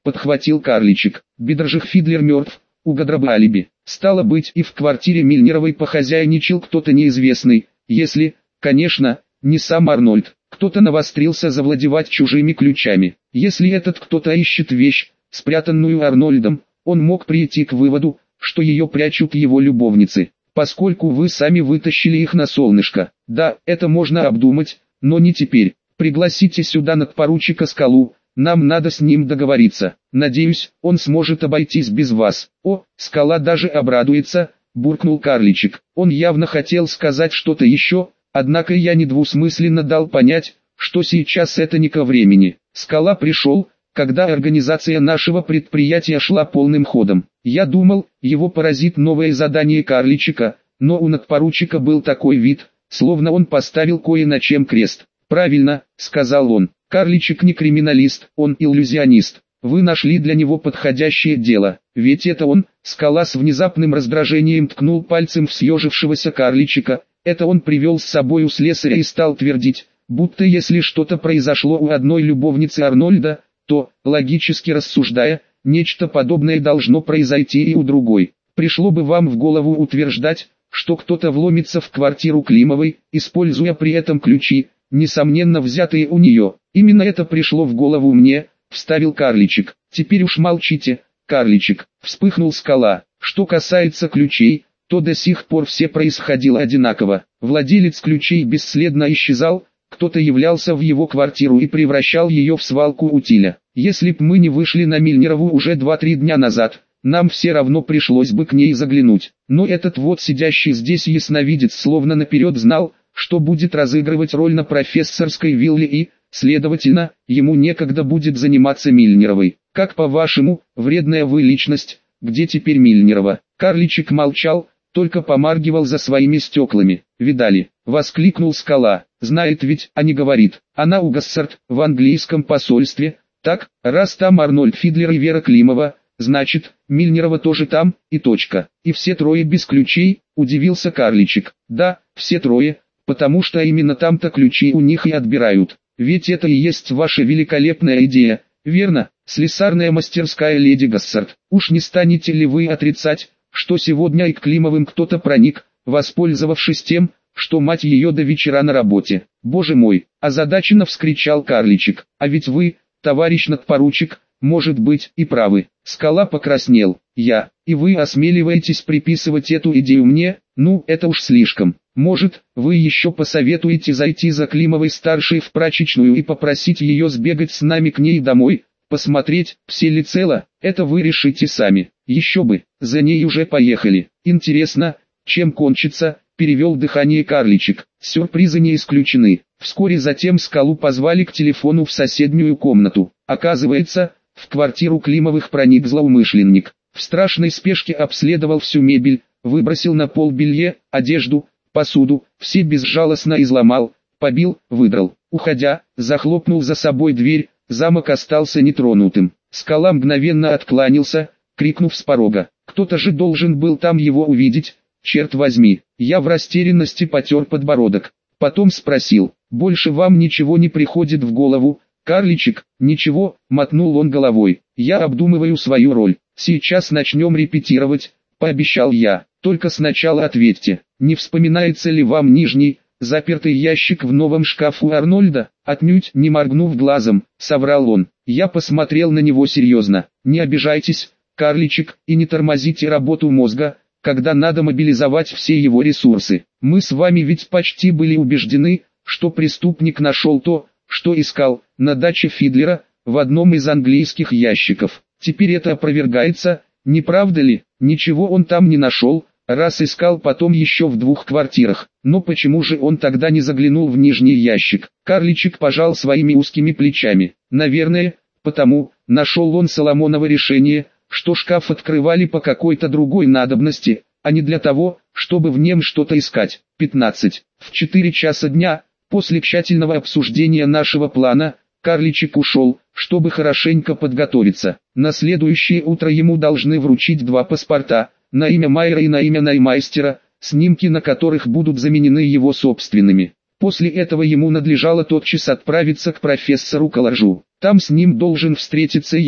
подхватил Карличек. Бедржих Фидлер мертв, у Гадраба алиби. Стало быть, и в квартире Мильнеровой похозяйничал кто-то неизвестный, если, конечно, не сам Арнольд. Кто-то навострился завладевать чужими ключами. Если этот кто-то ищет вещь, спрятанную Арнольдом, он мог прийти к выводу, что ее прячут его любовницы, поскольку вы сами вытащили их на солнышко. Да, это можно обдумать, но не теперь. Пригласите сюда надпоручика Скалу, нам надо с ним договориться. Надеюсь, он сможет обойтись без вас. О, Скала даже обрадуется, буркнул Карличек. Он явно хотел сказать что-то еще, однако я недвусмысленно дал понять, что сейчас это не ко времени. Скала пришел, когда организация нашего предприятия шла полным ходом. Я думал, его поразит новое задание Карличека, но у надпоручика был такой вид, словно он поставил кое на чем крест. «Правильно», — сказал он, — «Карличек не криминалист, он иллюзионист. Вы нашли для него подходящее дело, ведь это он». Скала с внезапным раздражением ткнул пальцем в съежившегося Карличека. Это он привел с собой у слесаря и стал твердить, будто если что-то произошло у одной любовницы Арнольда, то, логически рассуждая, нечто подобное должно произойти и у другой. Пришло бы вам в голову утверждать, что кто-то вломится в квартиру Климовой, используя при этом ключи, несомненно взятые у нее. Именно это пришло в голову мне, вставил Карличек. Теперь уж молчите, Карличек, вспыхнул Скала. Что касается ключей, то до сих пор все происходило одинаково. Владелец ключей бесследно исчезал, кто-то являлся в его квартиру и превращал ее в свалку утиля. Если б мы не вышли на Мильнерову уже 2-3 дня назад, нам все равно пришлось бы к ней заглянуть. Но этот вот сидящий здесь ясновидец словно наперед знал, что будет разыгрывать роль на профессорской вилле и, следовательно, ему некогда будет заниматься Мильнеровой. Как по-вашему, вредная вы личность, где теперь Мильнерова? Карличек молчал, только помаргивал за своими стеклами. «Видали?» — воскликнул Скала. «Знает ведь, а не говорит. Она у Гассард, в английском посольстве. Так, раз там Арнольд Фидлер и Вера Климова, значит, Мильнерова тоже там, и точка. И все трое без ключей?» — удивился Карличек. «Да, все трое, потому что именно там-то ключи у них и отбирают. Ведь это и есть ваша великолепная идея, верно? Слесарная мастерская леди Гассард. Уж не станете ли вы отрицать, что сегодня и к Климовым кто-то проник, воспользовавшись тем, что мать ее до вечера на работе?» «Боже мой!» – озадаченно вскричал Карличек. «А ведь вы, товарищ надпоручик, может быть, и правы». Скала покраснел. «Я, и вы осмеливаетесь приписывать эту идею мне? Ну, это уж слишком. Может, вы еще посоветуете зайти за Климовой-старшей в прачечную и попросить ее сбегать с нами к ней домой, посмотреть, все ли цело? Это вы решите сами. Еще бы, за ней уже поехали. Интересно, чем кончится?» — перевел дыхание Карличек. «Сюрпризы не исключены». Вскоре затем Скалу позвали к телефону в соседнюю комнату. Оказывается, в квартиру Климовых проник злоумышленник. В страшной спешке обследовал всю мебель, выбросил на пол белье, одежду, посуду, все безжалостно изломал, побил, выдрал. Уходя, захлопнул за собой дверь, замок остался нетронутым. Скала мгновенно откланялся, крикнув с порога: «Кто-то же должен был там его увидеть, черт возьми!» Я в растерянности потер подбородок. Потом спросил: «Больше вам ничего не приходит в голову, Карличек?» «Ничего», — мотнул он головой. «Я обдумываю свою роль. Сейчас начнем репетировать», — пообещал я. «Только сначала ответьте, не вспоминается ли вам нижний, запертый ящик в новом шкафу Арнольда?» «Отнюдь», — не моргнув глазом, соврал он. Я посмотрел на него серьезно. «Не обижайтесь, Карличек, и не тормозите работу мозга, когда надо мобилизовать все его ресурсы. Мы с вами ведь почти были убеждены, что преступник нашел то, что искал, на даче Фидлера, в одном из английских ящиков. Теперь это опровергается, не правда ли? Ничего он там не нашел, раз искал потом еще в 2 квартирах. Но почему же он тогда не заглянул в нижний ящик?» Карличек пожал своими узкими плечами. «Наверное, потому, нашел он Соломоново решение, что шкаф открывали по какой-то другой надобности, а не для того, чтобы в нем что-то искать». 15. В 4 часа дня, после тщательного обсуждения нашего плана, Карличек ушел, чтобы хорошенько подготовиться. На следующее утро ему должны вручить 2 паспорта, на имя Майера и на имя Наймайстера, снимки на которых будут заменены его собственными. После этого ему надлежало тотчас отправиться к профессору Коллажу. Там с ним должен встретиться я,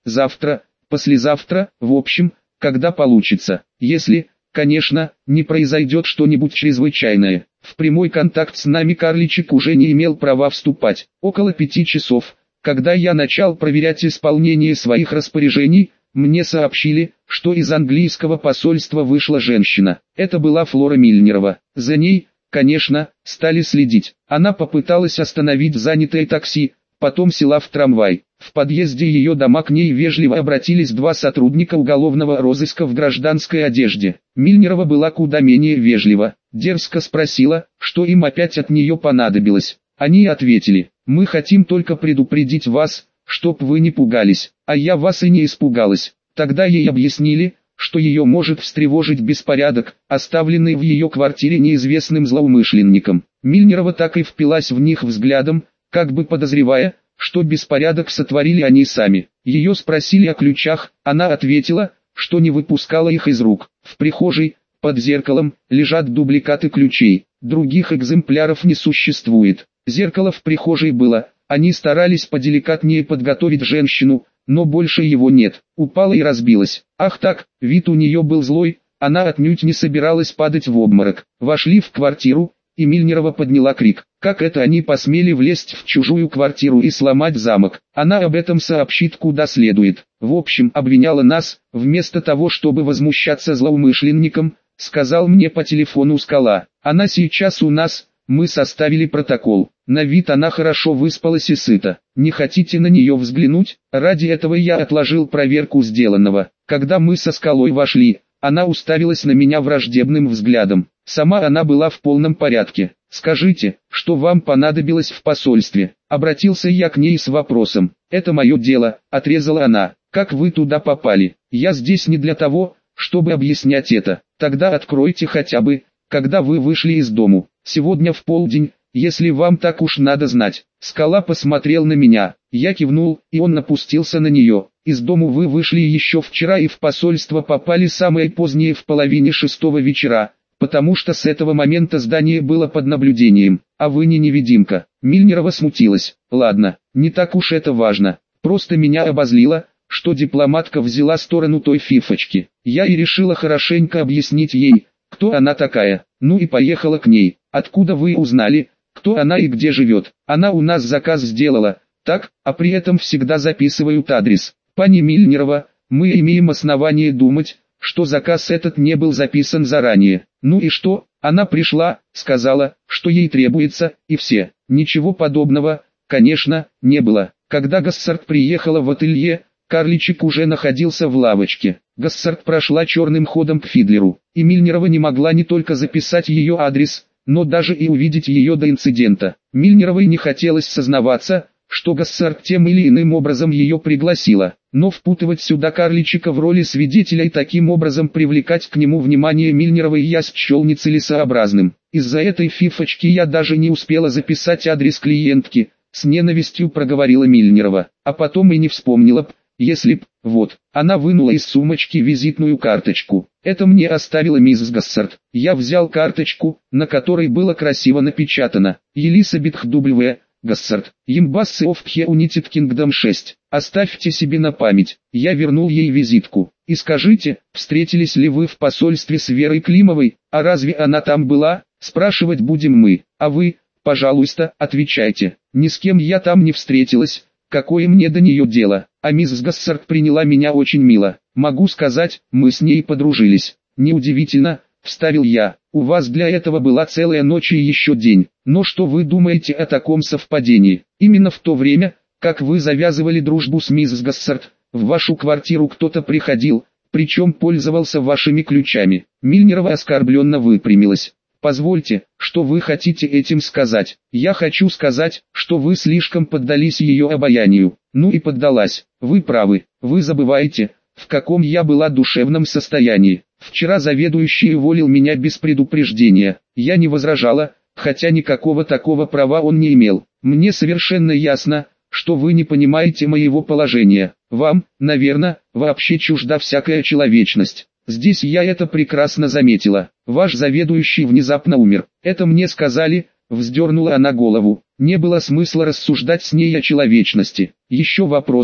завтра, послезавтра, в общем, когда получится. Если, конечно, не произойдет что-нибудь чрезвычайное. В прямой контакт с нами карличик уже не имел права вступать. Около 5 часов, когда я начал проверять исполнение своих распоряжений, мне сообщили, что из английского посольства вышла женщина. Это была Флора Мильнерова. За ней, конечно, стали следить. Она попыталась остановить занятое такси, потом села в трамвай. В подъезде ее дома к ней вежливо обратились два сотрудника уголовного розыска в гражданской одежде. Мильнерова была куда менее вежлива. Дерзко спросила, что им опять от нее понадобилось. Они ответили: «Мы хотим только предупредить вас, чтоб вы не пугались». А я вас и не испугалась. Тогда ей объяснили, что ее может встревожить беспорядок, оставленный в ее квартире неизвестным злоумышленником. Мильнерова так и впилась в них взглядом, как бы подозревая, что беспорядок сотворили они сами. Ее спросили о ключах, она ответила, что не выпускала их из рук. В прихожей, под зеркалом, лежат дубликаты ключей, других экземпляров не существует. Зеркало в прихожей было, они старались поделикатнее подготовить женщину, но больше его нет. Упала и разбилась. Ах так, вид у нее был злой, она отнюдь не собиралась падать в обморок. Вошли в квартиру, и Мильнерова подняла крик. Как это они посмели влезть в чужую квартиру и сломать замок? Она об этом сообщит куда следует. В общем, обвиняла нас, вместо того чтобы возмущаться злоумышленником, сказал мне по телефону Скала. Она сейчас у нас, мы составили протокол. На вид она хорошо выспалась и сыта. Не хотите на нее взглянуть? Ради этого я отложил проверку сделанного. Когда мы со Скалой вошли, она уставилась на меня враждебным взглядом. Сама она была в полном порядке. «Скажите, что вам понадобилось в посольстве?» Обратился я к ней с вопросом. «Это мое дело», — отрезала она. «Как вы туда попали? Я здесь не для того, чтобы объяснять это. Тогда откройте хотя бы, когда вы вышли из дому. Сегодня в полдень, если вам так уж надо знать». Скала посмотрел на меня. Я кивнул, и он напустился на нее. «Из дому вы вышли еще вчера и в посольство попали самое позднее в половине 6 вечера, потому что с этого момента здание было под наблюдением, а вы не невидимка». Мильнерова смутилась. «Ладно, не так уж это важно. Просто меня обозлило, что дипломатка взяла сторону той фифочки. Я и решила хорошенько объяснить ей, кто она такая. Ну и поехала к ней. Откуда вы узнали, кто она и где живет? Она у нас заказ сделала, так, а при этом всегда записывают адрес. Пани Мильнерова, мы имеем основание думать, что заказ этот не был записан заранее. Ну и что? Она пришла, сказала, что ей требуется, и все. Ничего подобного, конечно, не было. Когда Гассард приехала в ателье, карличик уже находился в лавочке. Гассард прошла черным ходом к Фидлеру, и Мильнерова не могла не только записать ее адрес, но даже и увидеть ее до инцидента. Мильнеровой не хотелось сознаваться, что Гассард тем или иным образом ее пригласила, но впутывать сюда карличика в роли свидетеля и таким образом привлекать к нему внимание Мильнеровой я счел нецелесообразным. Из-за этой фифочки я даже не успела записать адрес клиентки, с ненавистью проговорила Мильнерова, а потом и не вспомнила б, если б, вот, она вынула из сумочки визитную карточку. Это мне оставила мисс Гассард. Я взял карточку, на которой было красиво напечатано: Елисабет W. Гассард, Embassy of the United Kingdom 6. Оставьте себе на память. Я вернул ей визитку. И скажите, встретились ли вы в посольстве с Верой Климовой? А разве она там была? Спрашивать будем мы. А вы, пожалуйста, отвечайте. Ни с кем я там не встретилась. Какое мне до нее дело? А мисс Гассард приняла меня очень мило. Могу сказать, мы с ней подружились. Неудивительно, вставил я. У вас для этого была целая ночь и еще день. Но что вы думаете о таком совпадении? Именно в то время, как вы завязывали дружбу с мисс Гассард, в вашу квартиру кто-то приходил, причем пользовался вашими ключами. Мильнерова оскорбленно выпрямилась. Позвольте, что вы хотите этим сказать? Я хочу сказать, что вы слишком поддались ее обаянию. Ну и поддалась. Вы правы. Вы забываете, в каком я была душевном состоянии. Вчера заведующий уволил меня без предупреждения. Я не возражала, хотя никакого такого права он не имел. Мне совершенно ясно, что вы не понимаете моего положения. Вам, наверное, вообще чужда всякая человечность. Здесь я это прекрасно заметила. Ваш заведующий внезапно умер. Это мне сказали, вздернула она голову. Не было смысла рассуждать с ней о человечности. Еще вопрос,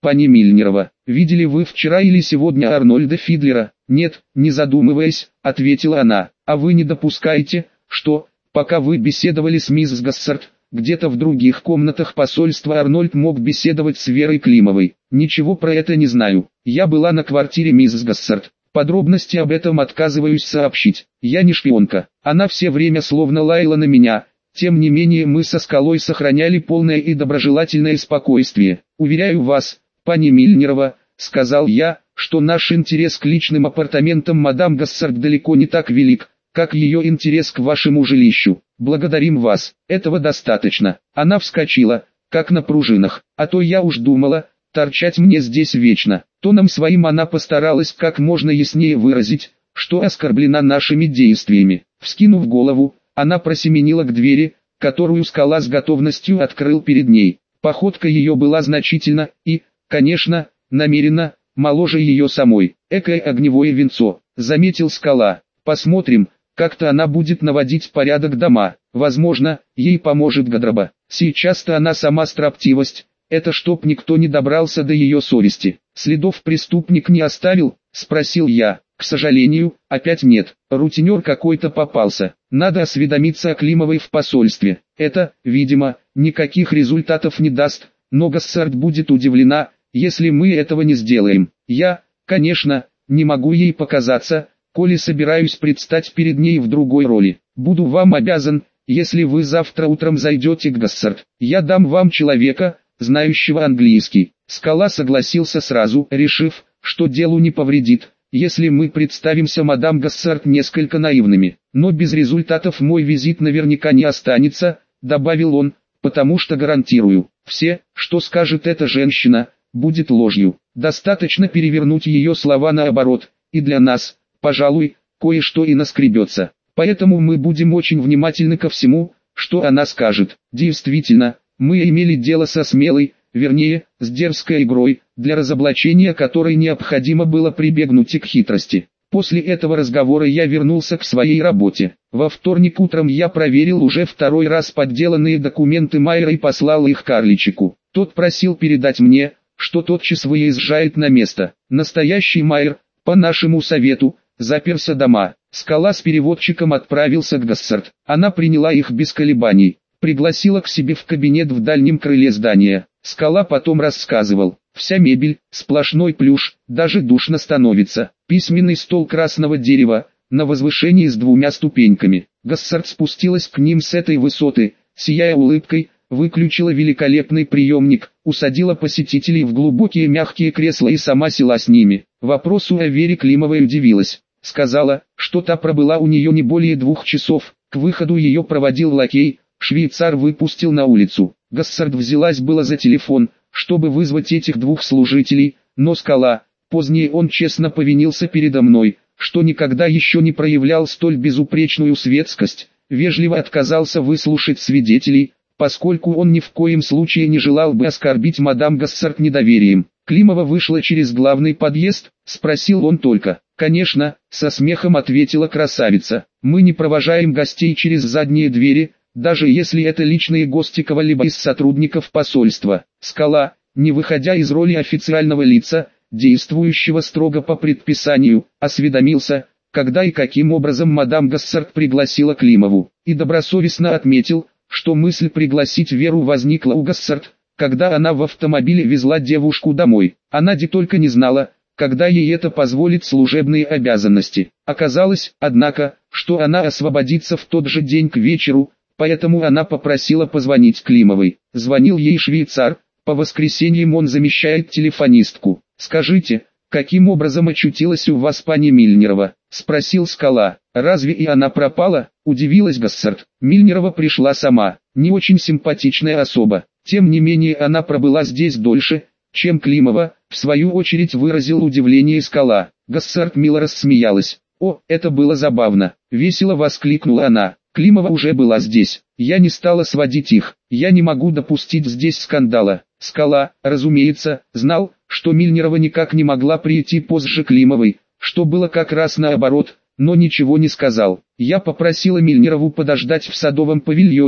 пани Мильнерова. Видели вы вчера или сегодня Арнольда Фидлера? Нет, не задумываясь, ответила она. А вы не допускаете, что, пока вы беседовали с мисс Гассард, где-то в других комнатах посольства Арнольд мог беседовать с Верой Климовой? Ничего про это не знаю. Я была на квартире мисс Гассард. Подробности об этом отказываюсь сообщить. Я не шпионка. Она все время словно лаяла на меня. Тем не менее мы со Скалой сохраняли полное и доброжелательное спокойствие. Уверяю вас, пани Мильнерова, сказал я, что наш интерес к личным апартаментам мадам Гассард далеко не так велик, как ее интерес к вашему жилищу. Благодарим вас, этого достаточно. Она вскочила, как на пружинах, а то я уж думала, торчать мне здесь вечно. Тоном своим она постаралась как можно яснее выразить, что оскорблена нашими действиями. Вскинув голову, она просеменила к двери, которую Скала с готовностью открыл перед ней. Походка ее была значительно и, конечно, намеренно, моложе ее самой. Экое огневое венцо, заметил Скала. Посмотрим, как-то она будет наводить порядок дома. Возможно, ей поможет Гадроба. Сейчас-то она сама строптивость. Это чтоб никто не добрался до ее совести. Следов преступник не оставил? Спросил я. К сожалению, опять нет. Рутинер какой-то попался. Надо осведомиться о Климовой в посольстве. Это, видимо, никаких результатов не даст, но Гассард будет удивлена, если мы этого не сделаем. Я, конечно, не могу ей показаться, коли собираюсь предстать перед ней в другой роли. Буду вам обязан, если вы завтра утром зайдете к Гассард. Я дам вам человека, знающего английский. Скала согласился сразу, решив, что делу не повредит, если мы представимся мадам Гассард несколько наивными. Но без результатов мой визит наверняка не останется, добавил он, потому что гарантирую, все, что скажет эта женщина, будет ложью. Достаточно перевернуть ее слова наоборот, и для нас, пожалуй, кое-что и наскребется. Поэтому мы будем очень внимательны ко всему, что она скажет. Действительно, мы имели дело со смелой, вернее, с дерзкой игрой, для разоблачения которой необходимо было прибегнуть и к хитрости. После этого разговора я вернулся к своей работе. Во вторник утром я проверил уже второй раз подделанные документы Майера и послал их Карличику. Тот просил передать мне, что тотчас выезжает на место. Настоящий Майер, по нашему совету, заперся дома. Скала с переводчиком отправился к Гассард. Она приняла их без колебаний. Пригласила к себе в кабинет в дальнем крыле здания. Скала потом рассказывал. Вся мебель, сплошной плюш, даже душно становится. Письменный стол красного дерева, на возвышении с 2 ступеньками. Гассард спустилась к ним с этой высоты, сияя улыбкой, выключила великолепный приемник, усадила посетителей в глубокие мягкие кресла и сама села с ними. Вопросу о Вере Климовой удивилась. Сказала, что та пробыла у нее не более 2 часов. К выходу ее проводил лакей. Швейцар выпустил на улицу. Гассард взялась было за телефон, чтобы вызвать этих 2 служителей, но Скала, позднее он честно повинился передо мной, что никогда еще не проявлял столь безупречную светскость, вежливо отказался выслушать свидетелей, поскольку он ни в коем случае не желал бы оскорбить мадам Гассард недоверием. Климова вышла через главный подъезд, спросил он только. Конечно, со смехом ответила красавица. Мы не провожаем гостей через задние двери, даже если это личные гости кого-либо из сотрудников посольства. Скала, не выходя из роли официального лица, действующего строго по предписанию, осведомился, когда и каким образом мадам Гассард пригласила Климову, и добросовестно отметил, что мысль пригласить Веру возникла у Гассард, когда она в автомобиле везла девушку домой. Она только не знала, когда ей это позволит служебные обязанности. Оказалось, однако, что она освободится в тот же день к вечеру, поэтому она попросила позвонить Климовой. Звонил ей швейцар, по воскресеньям он замещает телефонистку. «Скажите, каким образом очутилась у вас пани Мильнерова?» — спросил Скала. «Разве и она пропала?» — удивилась Гассард. Мильнерова пришла сама, не очень симпатичная особа. Тем не менее она пробыла здесь дольше, чем Климова, в свою очередь выразил удивление Скала. Гассард мило рассмеялась. «О, это было забавно!» — весело воскликнула она. Климова уже была здесь. Я не стала сводить их. Я не могу допустить здесь скандала. Скала, разумеется, знал, что Мильнерова никак не могла прийти позже Климовой, что было как раз наоборот, но ничего не сказал. Я попросила Мильнерову подождать в садовом павильоне,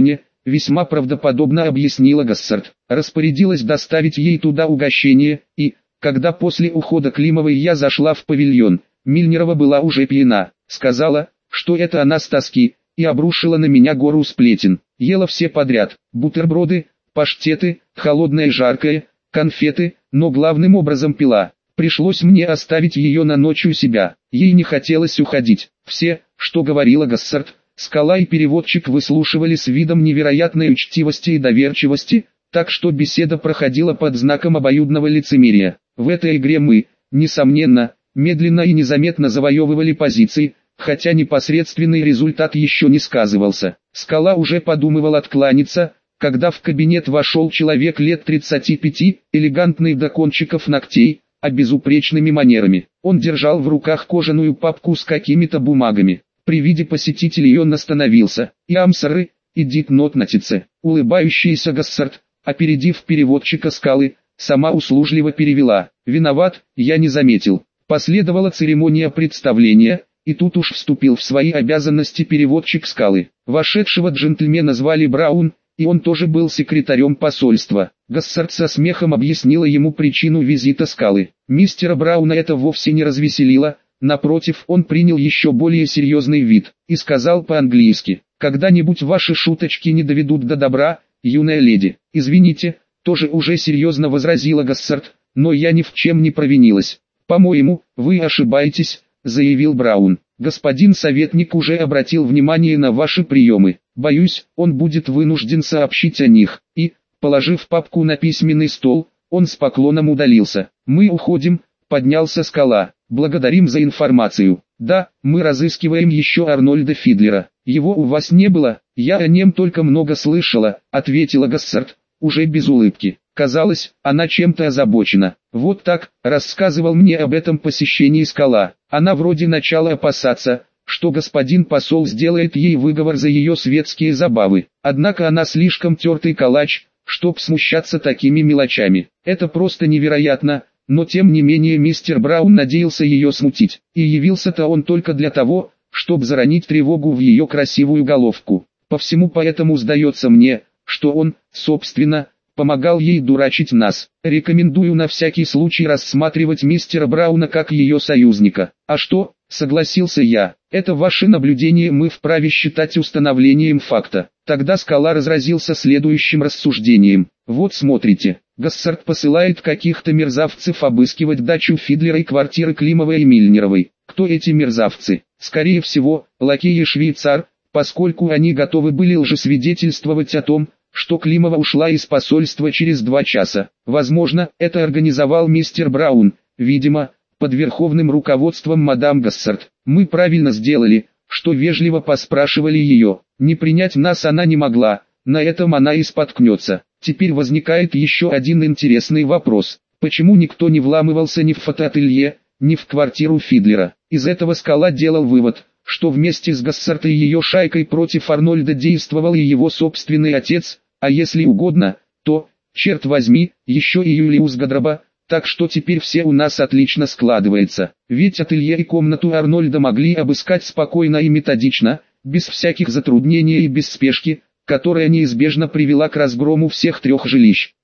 весьма правдоподобно объяснила Гассард. Распорядилась доставить ей туда угощение, и, когда после ухода Климовой я зашла в павильон, Мильнерова была уже пьяна, сказала, что это она с тоски, и обрушила на меня гору сплетен. Ела все подряд: бутерброды, паштеты, холодное и жаркое, конфеты, но главным образом пила. Пришлось мне оставить ее на ночь у себя. Ей не хотелось уходить. Все, что говорила Гассард, Скала и переводчик выслушивали с видом невероятной учтивости и доверчивости, так что беседа проходила под знаком обоюдного лицемерия. В этой игре мы, несомненно, медленно и незаметно завоевывали позиции, хотя непосредственный результат еще не сказывался. Скала уже подумывал откланяться, когда в кабинет вошел человек лет 35, элегантный до кончиков ногтей, а безупречными манерами. Он держал в руках кожаную папку с какими-то бумагами. При виде посетителей он остановился. «И амсары, и дипнотнотицы». Улыбающаяся Гассард, опередив переводчика Скалы, сама услужливо перевела: «Виноват, я не заметил». Последовала церемония представления, и тут уж вступил в свои обязанности переводчик Скалы. Вошедшего джентльмена звали Браун, и он тоже был секретарем посольства. Гассард со смехом объяснила ему причину визита Скалы. Мистера Брауна это вовсе не развеселило, напротив, он принял еще более серьезный вид, и сказал по-английски: «Когда-нибудь ваши шуточки не доведут до добра, юная леди». «Извините», тоже уже серьезно возразила Гассард, «но я ни в чем не провинилась». «По-моему, вы ошибаетесь», заявил Браун. «Господин советник уже обратил внимание на ваши приемы. Боюсь, он будет вынужден сообщить о них». И, положив папку на письменный стол, он с поклоном удалился. «Мы уходим», поднялся Скала. «Благодарим за информацию. Да, мы разыскиваем еще Арнольда Фидлера. Его у вас не было?» «Я о нем только много слышала», ответила Гассард, уже без улыбки. Казалось, она чем-то озабочена. «Вот так», рассказывал мне об этом посещении Скала. Она вроде начала опасаться, что господин посол сделает ей выговор за ее светские забавы. Однако она слишком тертый калач, чтоб смущаться такими мелочами. Это просто невероятно, но тем не менее мистер Браун надеялся ее смутить. И явился-то он только для того, чтобы заронить тревогу в ее красивую головку. По всему поэтому сдается мне, что он, собственно, помогал ей дурачить нас. Рекомендую на всякий случай рассматривать мистера Брауна как ее союзника». «А что?» — согласился я. «Это ваши наблюдения мы вправе считать установлением факта». Тогда Скала разразился следующим рассуждением. «Вот смотрите, Гассард посылает каких-то мерзавцев обыскивать дачу Фидлера и квартиры Климовой и Мильнеровой. Кто эти мерзавцы? Скорее всего, лакей и швейцар, поскольку они готовы были лжесвидетельствовать о том, что Климова ушла из посольства через 2 часа. Возможно, это организовал мистер Браун, видимо, под верховным руководством мадам Гассард. Мы правильно сделали, что вежливо поспрашивали ее. Не принять нас она не могла, на этом она и споткнется. Теперь возникает еще один интересный вопрос. Почему никто не вламывался ни в фотоателье, ни в квартиру Фидлера? Из этого Скала делал вывод, что вместе с Гассард и ее шайкой против Арнольда действовал и его собственный отец, а если угодно, то, черт возьми, еще и Юлиус Гадроба, так что теперь все у нас отлично складывается. Ведь ателье и комнату Арнольда могли обыскать спокойно и методично, без всяких затруднений и без спешки, которая неизбежно привела к разгрому всех 3 жилищ.